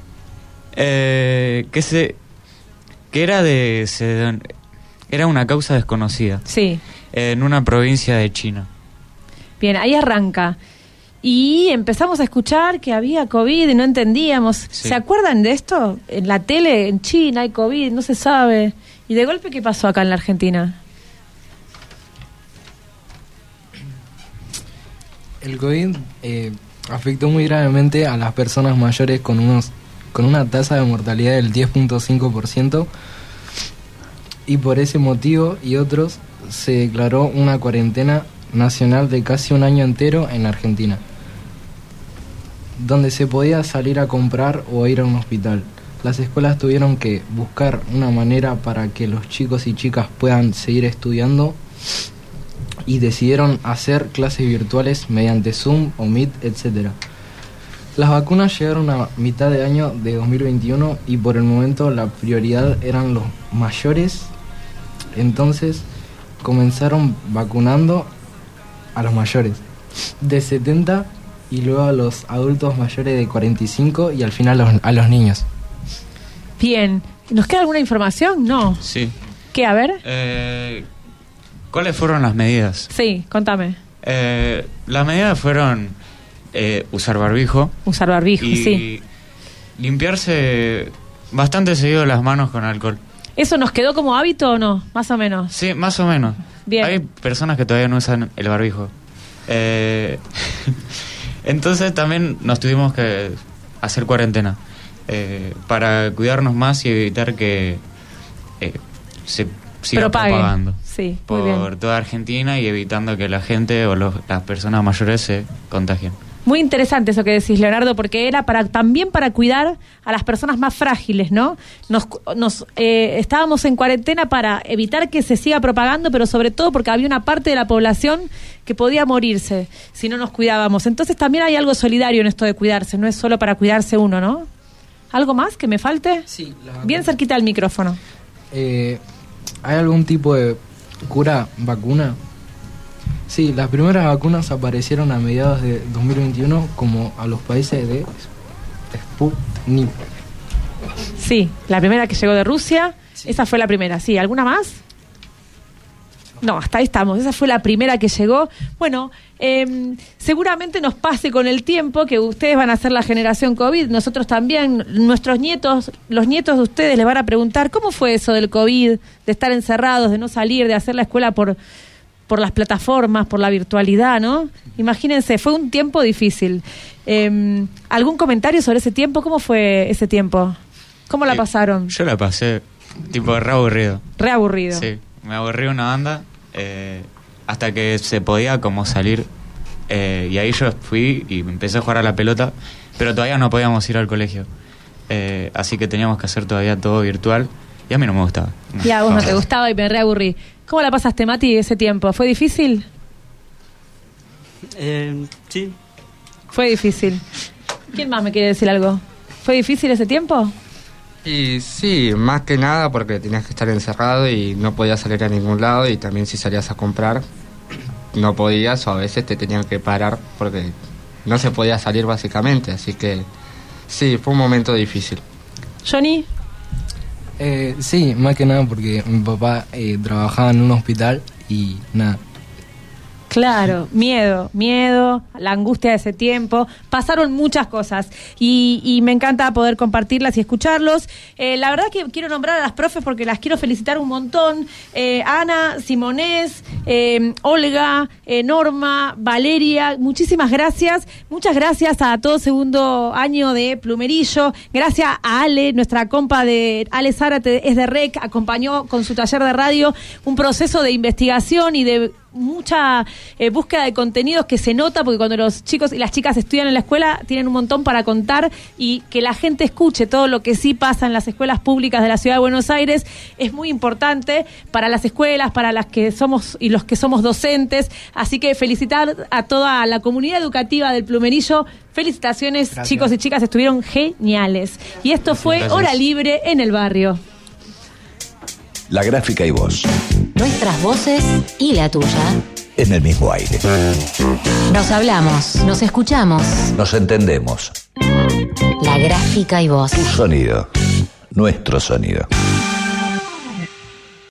Eh, que se, que era de, se, era una causa desconocida. Sí. En una provincia de China. Bien, ahí arranca. Y empezamos a escuchar que había COVID y no entendíamos. Sí. ¿Se acuerdan de esto? En la tele, en China hay COVID, no se sabe. ¿Y de golpe qué pasó acá en la Argentina? El COVID eh, afectó muy gravemente a las personas mayores con unos con una tasa de mortalidad del diez punto cinco por ciento y por ese motivo y otros se declaró una cuarentena nacional de casi un año entero en Argentina, donde se podía salir a comprar o ir a un hospital. Las escuelas tuvieron que buscar una manera para que los chicos y chicas puedan seguir estudiando y decidieron hacer clases virtuales mediante Zoom o Meet, etcétera. Las vacunas llegaron a mitad de año de dos mil veintiuno y por el momento la prioridad eran los mayores, entonces comenzaron vacunando a los mayores de setenta y luego a los adultos mayores de cuarenta y cinco y al final a los, a los niños. Bien, ¿nos queda alguna información? No. Sí. ¿Qué? A ver. Eh, ¿Cuáles fueron las medidas? Sí, contame. Eh, las medidas fueron eh, usar barbijo. Usar barbijo, y sí. limpiarse bastante seguido las manos con alcohol. ¿Eso nos quedó como hábito o no? Más o menos. Sí, más o menos. Bien. Hay personas que todavía no usan el barbijo. Eh, entonces también nos tuvimos que hacer cuarentena eh, para cuidarnos más y evitar que eh, se siga Propague. propagando Sí, por muy bien. toda Argentina y evitando que la gente o los, las personas mayores se contagien. Muy interesante eso que decís, Leonardo, porque era para también para cuidar a las personas más frágiles, ¿no? Nos, nos eh, estábamos en cuarentena para evitar que se siga propagando, pero sobre todo porque había una parte de la población que podía morirse si no nos cuidábamos. Entonces también hay algo solidario en esto de cuidarse, no es solo para cuidarse uno, ¿no? ¿Algo más que me falte? Sí. La... Bien cerquita del micrófono. Eh, ¿Hay algún tipo de cura, vacuna? Sí, las primeras vacunas aparecieron a mediados de dos mil veintiuno como a los países de Sputnik. Sí, la primera que llegó de Rusia, sí. Esa fue la primera. Sí, ¿alguna más? No, hasta ahí estamos. Esa fue la primera que llegó. Bueno, eh, seguramente nos pase con el tiempo que ustedes van a ser la generación COVID. Nosotros también, nuestros nietos, los nietos de ustedes les van a preguntar ¿cómo fue eso del COVID? De estar encerrados, de no salir, de hacer la escuela por... por las plataformas, por la virtualidad, ¿no? Imagínense, fue un tiempo difícil. Eh, ¿Algún comentario sobre ese tiempo? ¿Cómo fue ese tiempo? ¿Cómo la pasaron? Yo la pasé tipo re aburrido. Re aburrido. Sí, me aburrí una banda eh, hasta que se podía como salir eh, y ahí yo fui y empecé a jugar a la pelota, pero todavía no podíamos ir al colegio. Eh, así que teníamos que hacer todavía todo virtual y a mí no me gustaba. Y a vos no te gustaba y me reaburrí. ¿Cómo la pasaste, Mati, ese tiempo? ¿Fue difícil? Eh, sí. Fue difícil. ¿Quién más me quiere decir algo? ¿Fue difícil ese tiempo? Y sí, más que nada porque tenías que estar encerrado y no podías salir a ningún lado, y también si salías a comprar no podías, o a veces te tenían que parar porque no se podía salir básicamente, así que sí, fue un momento difícil. ¿Johnny? Eh, sí, más que nada porque mi papá eh, trabajaba en un hospital y nada. Claro, miedo, miedo, la angustia de ese tiempo. Pasaron muchas cosas y, y me encanta poder compartirlas y escucharlos. Eh, la verdad que quiero nombrar a las profes porque las quiero felicitar un montón. Eh, Ana, Simonés, eh, Olga, eh, Norma, Valeria, muchísimas gracias. Muchas gracias a todo segundo año de Plumerillo. Gracias a Ale, nuestra compa de Ale Zárate, es de R E C, acompañó con su taller de radio un proceso de investigación y de mucha eh, búsqueda de contenidos que se nota, porque cuando los chicos y las chicas estudian en la escuela tienen un montón para contar, y que la gente escuche todo lo que sí pasa en las escuelas públicas de la Ciudad de Buenos Aires es muy importante para las escuelas, para las que somos y los que somos docentes. Así que felicitar a toda la comunidad educativa del Plumerillo. Felicitaciones. Gracias. Chicos y chicas, estuvieron geniales. Y esto fue Gracias. Hora Libre en el Barrio. La Gráfica y vos. Nuestras voces y la tuya. En el mismo aire. Nos hablamos, nos escuchamos. Nos entendemos. La Gráfica y vos. Tu sonido. Nuestro sonido.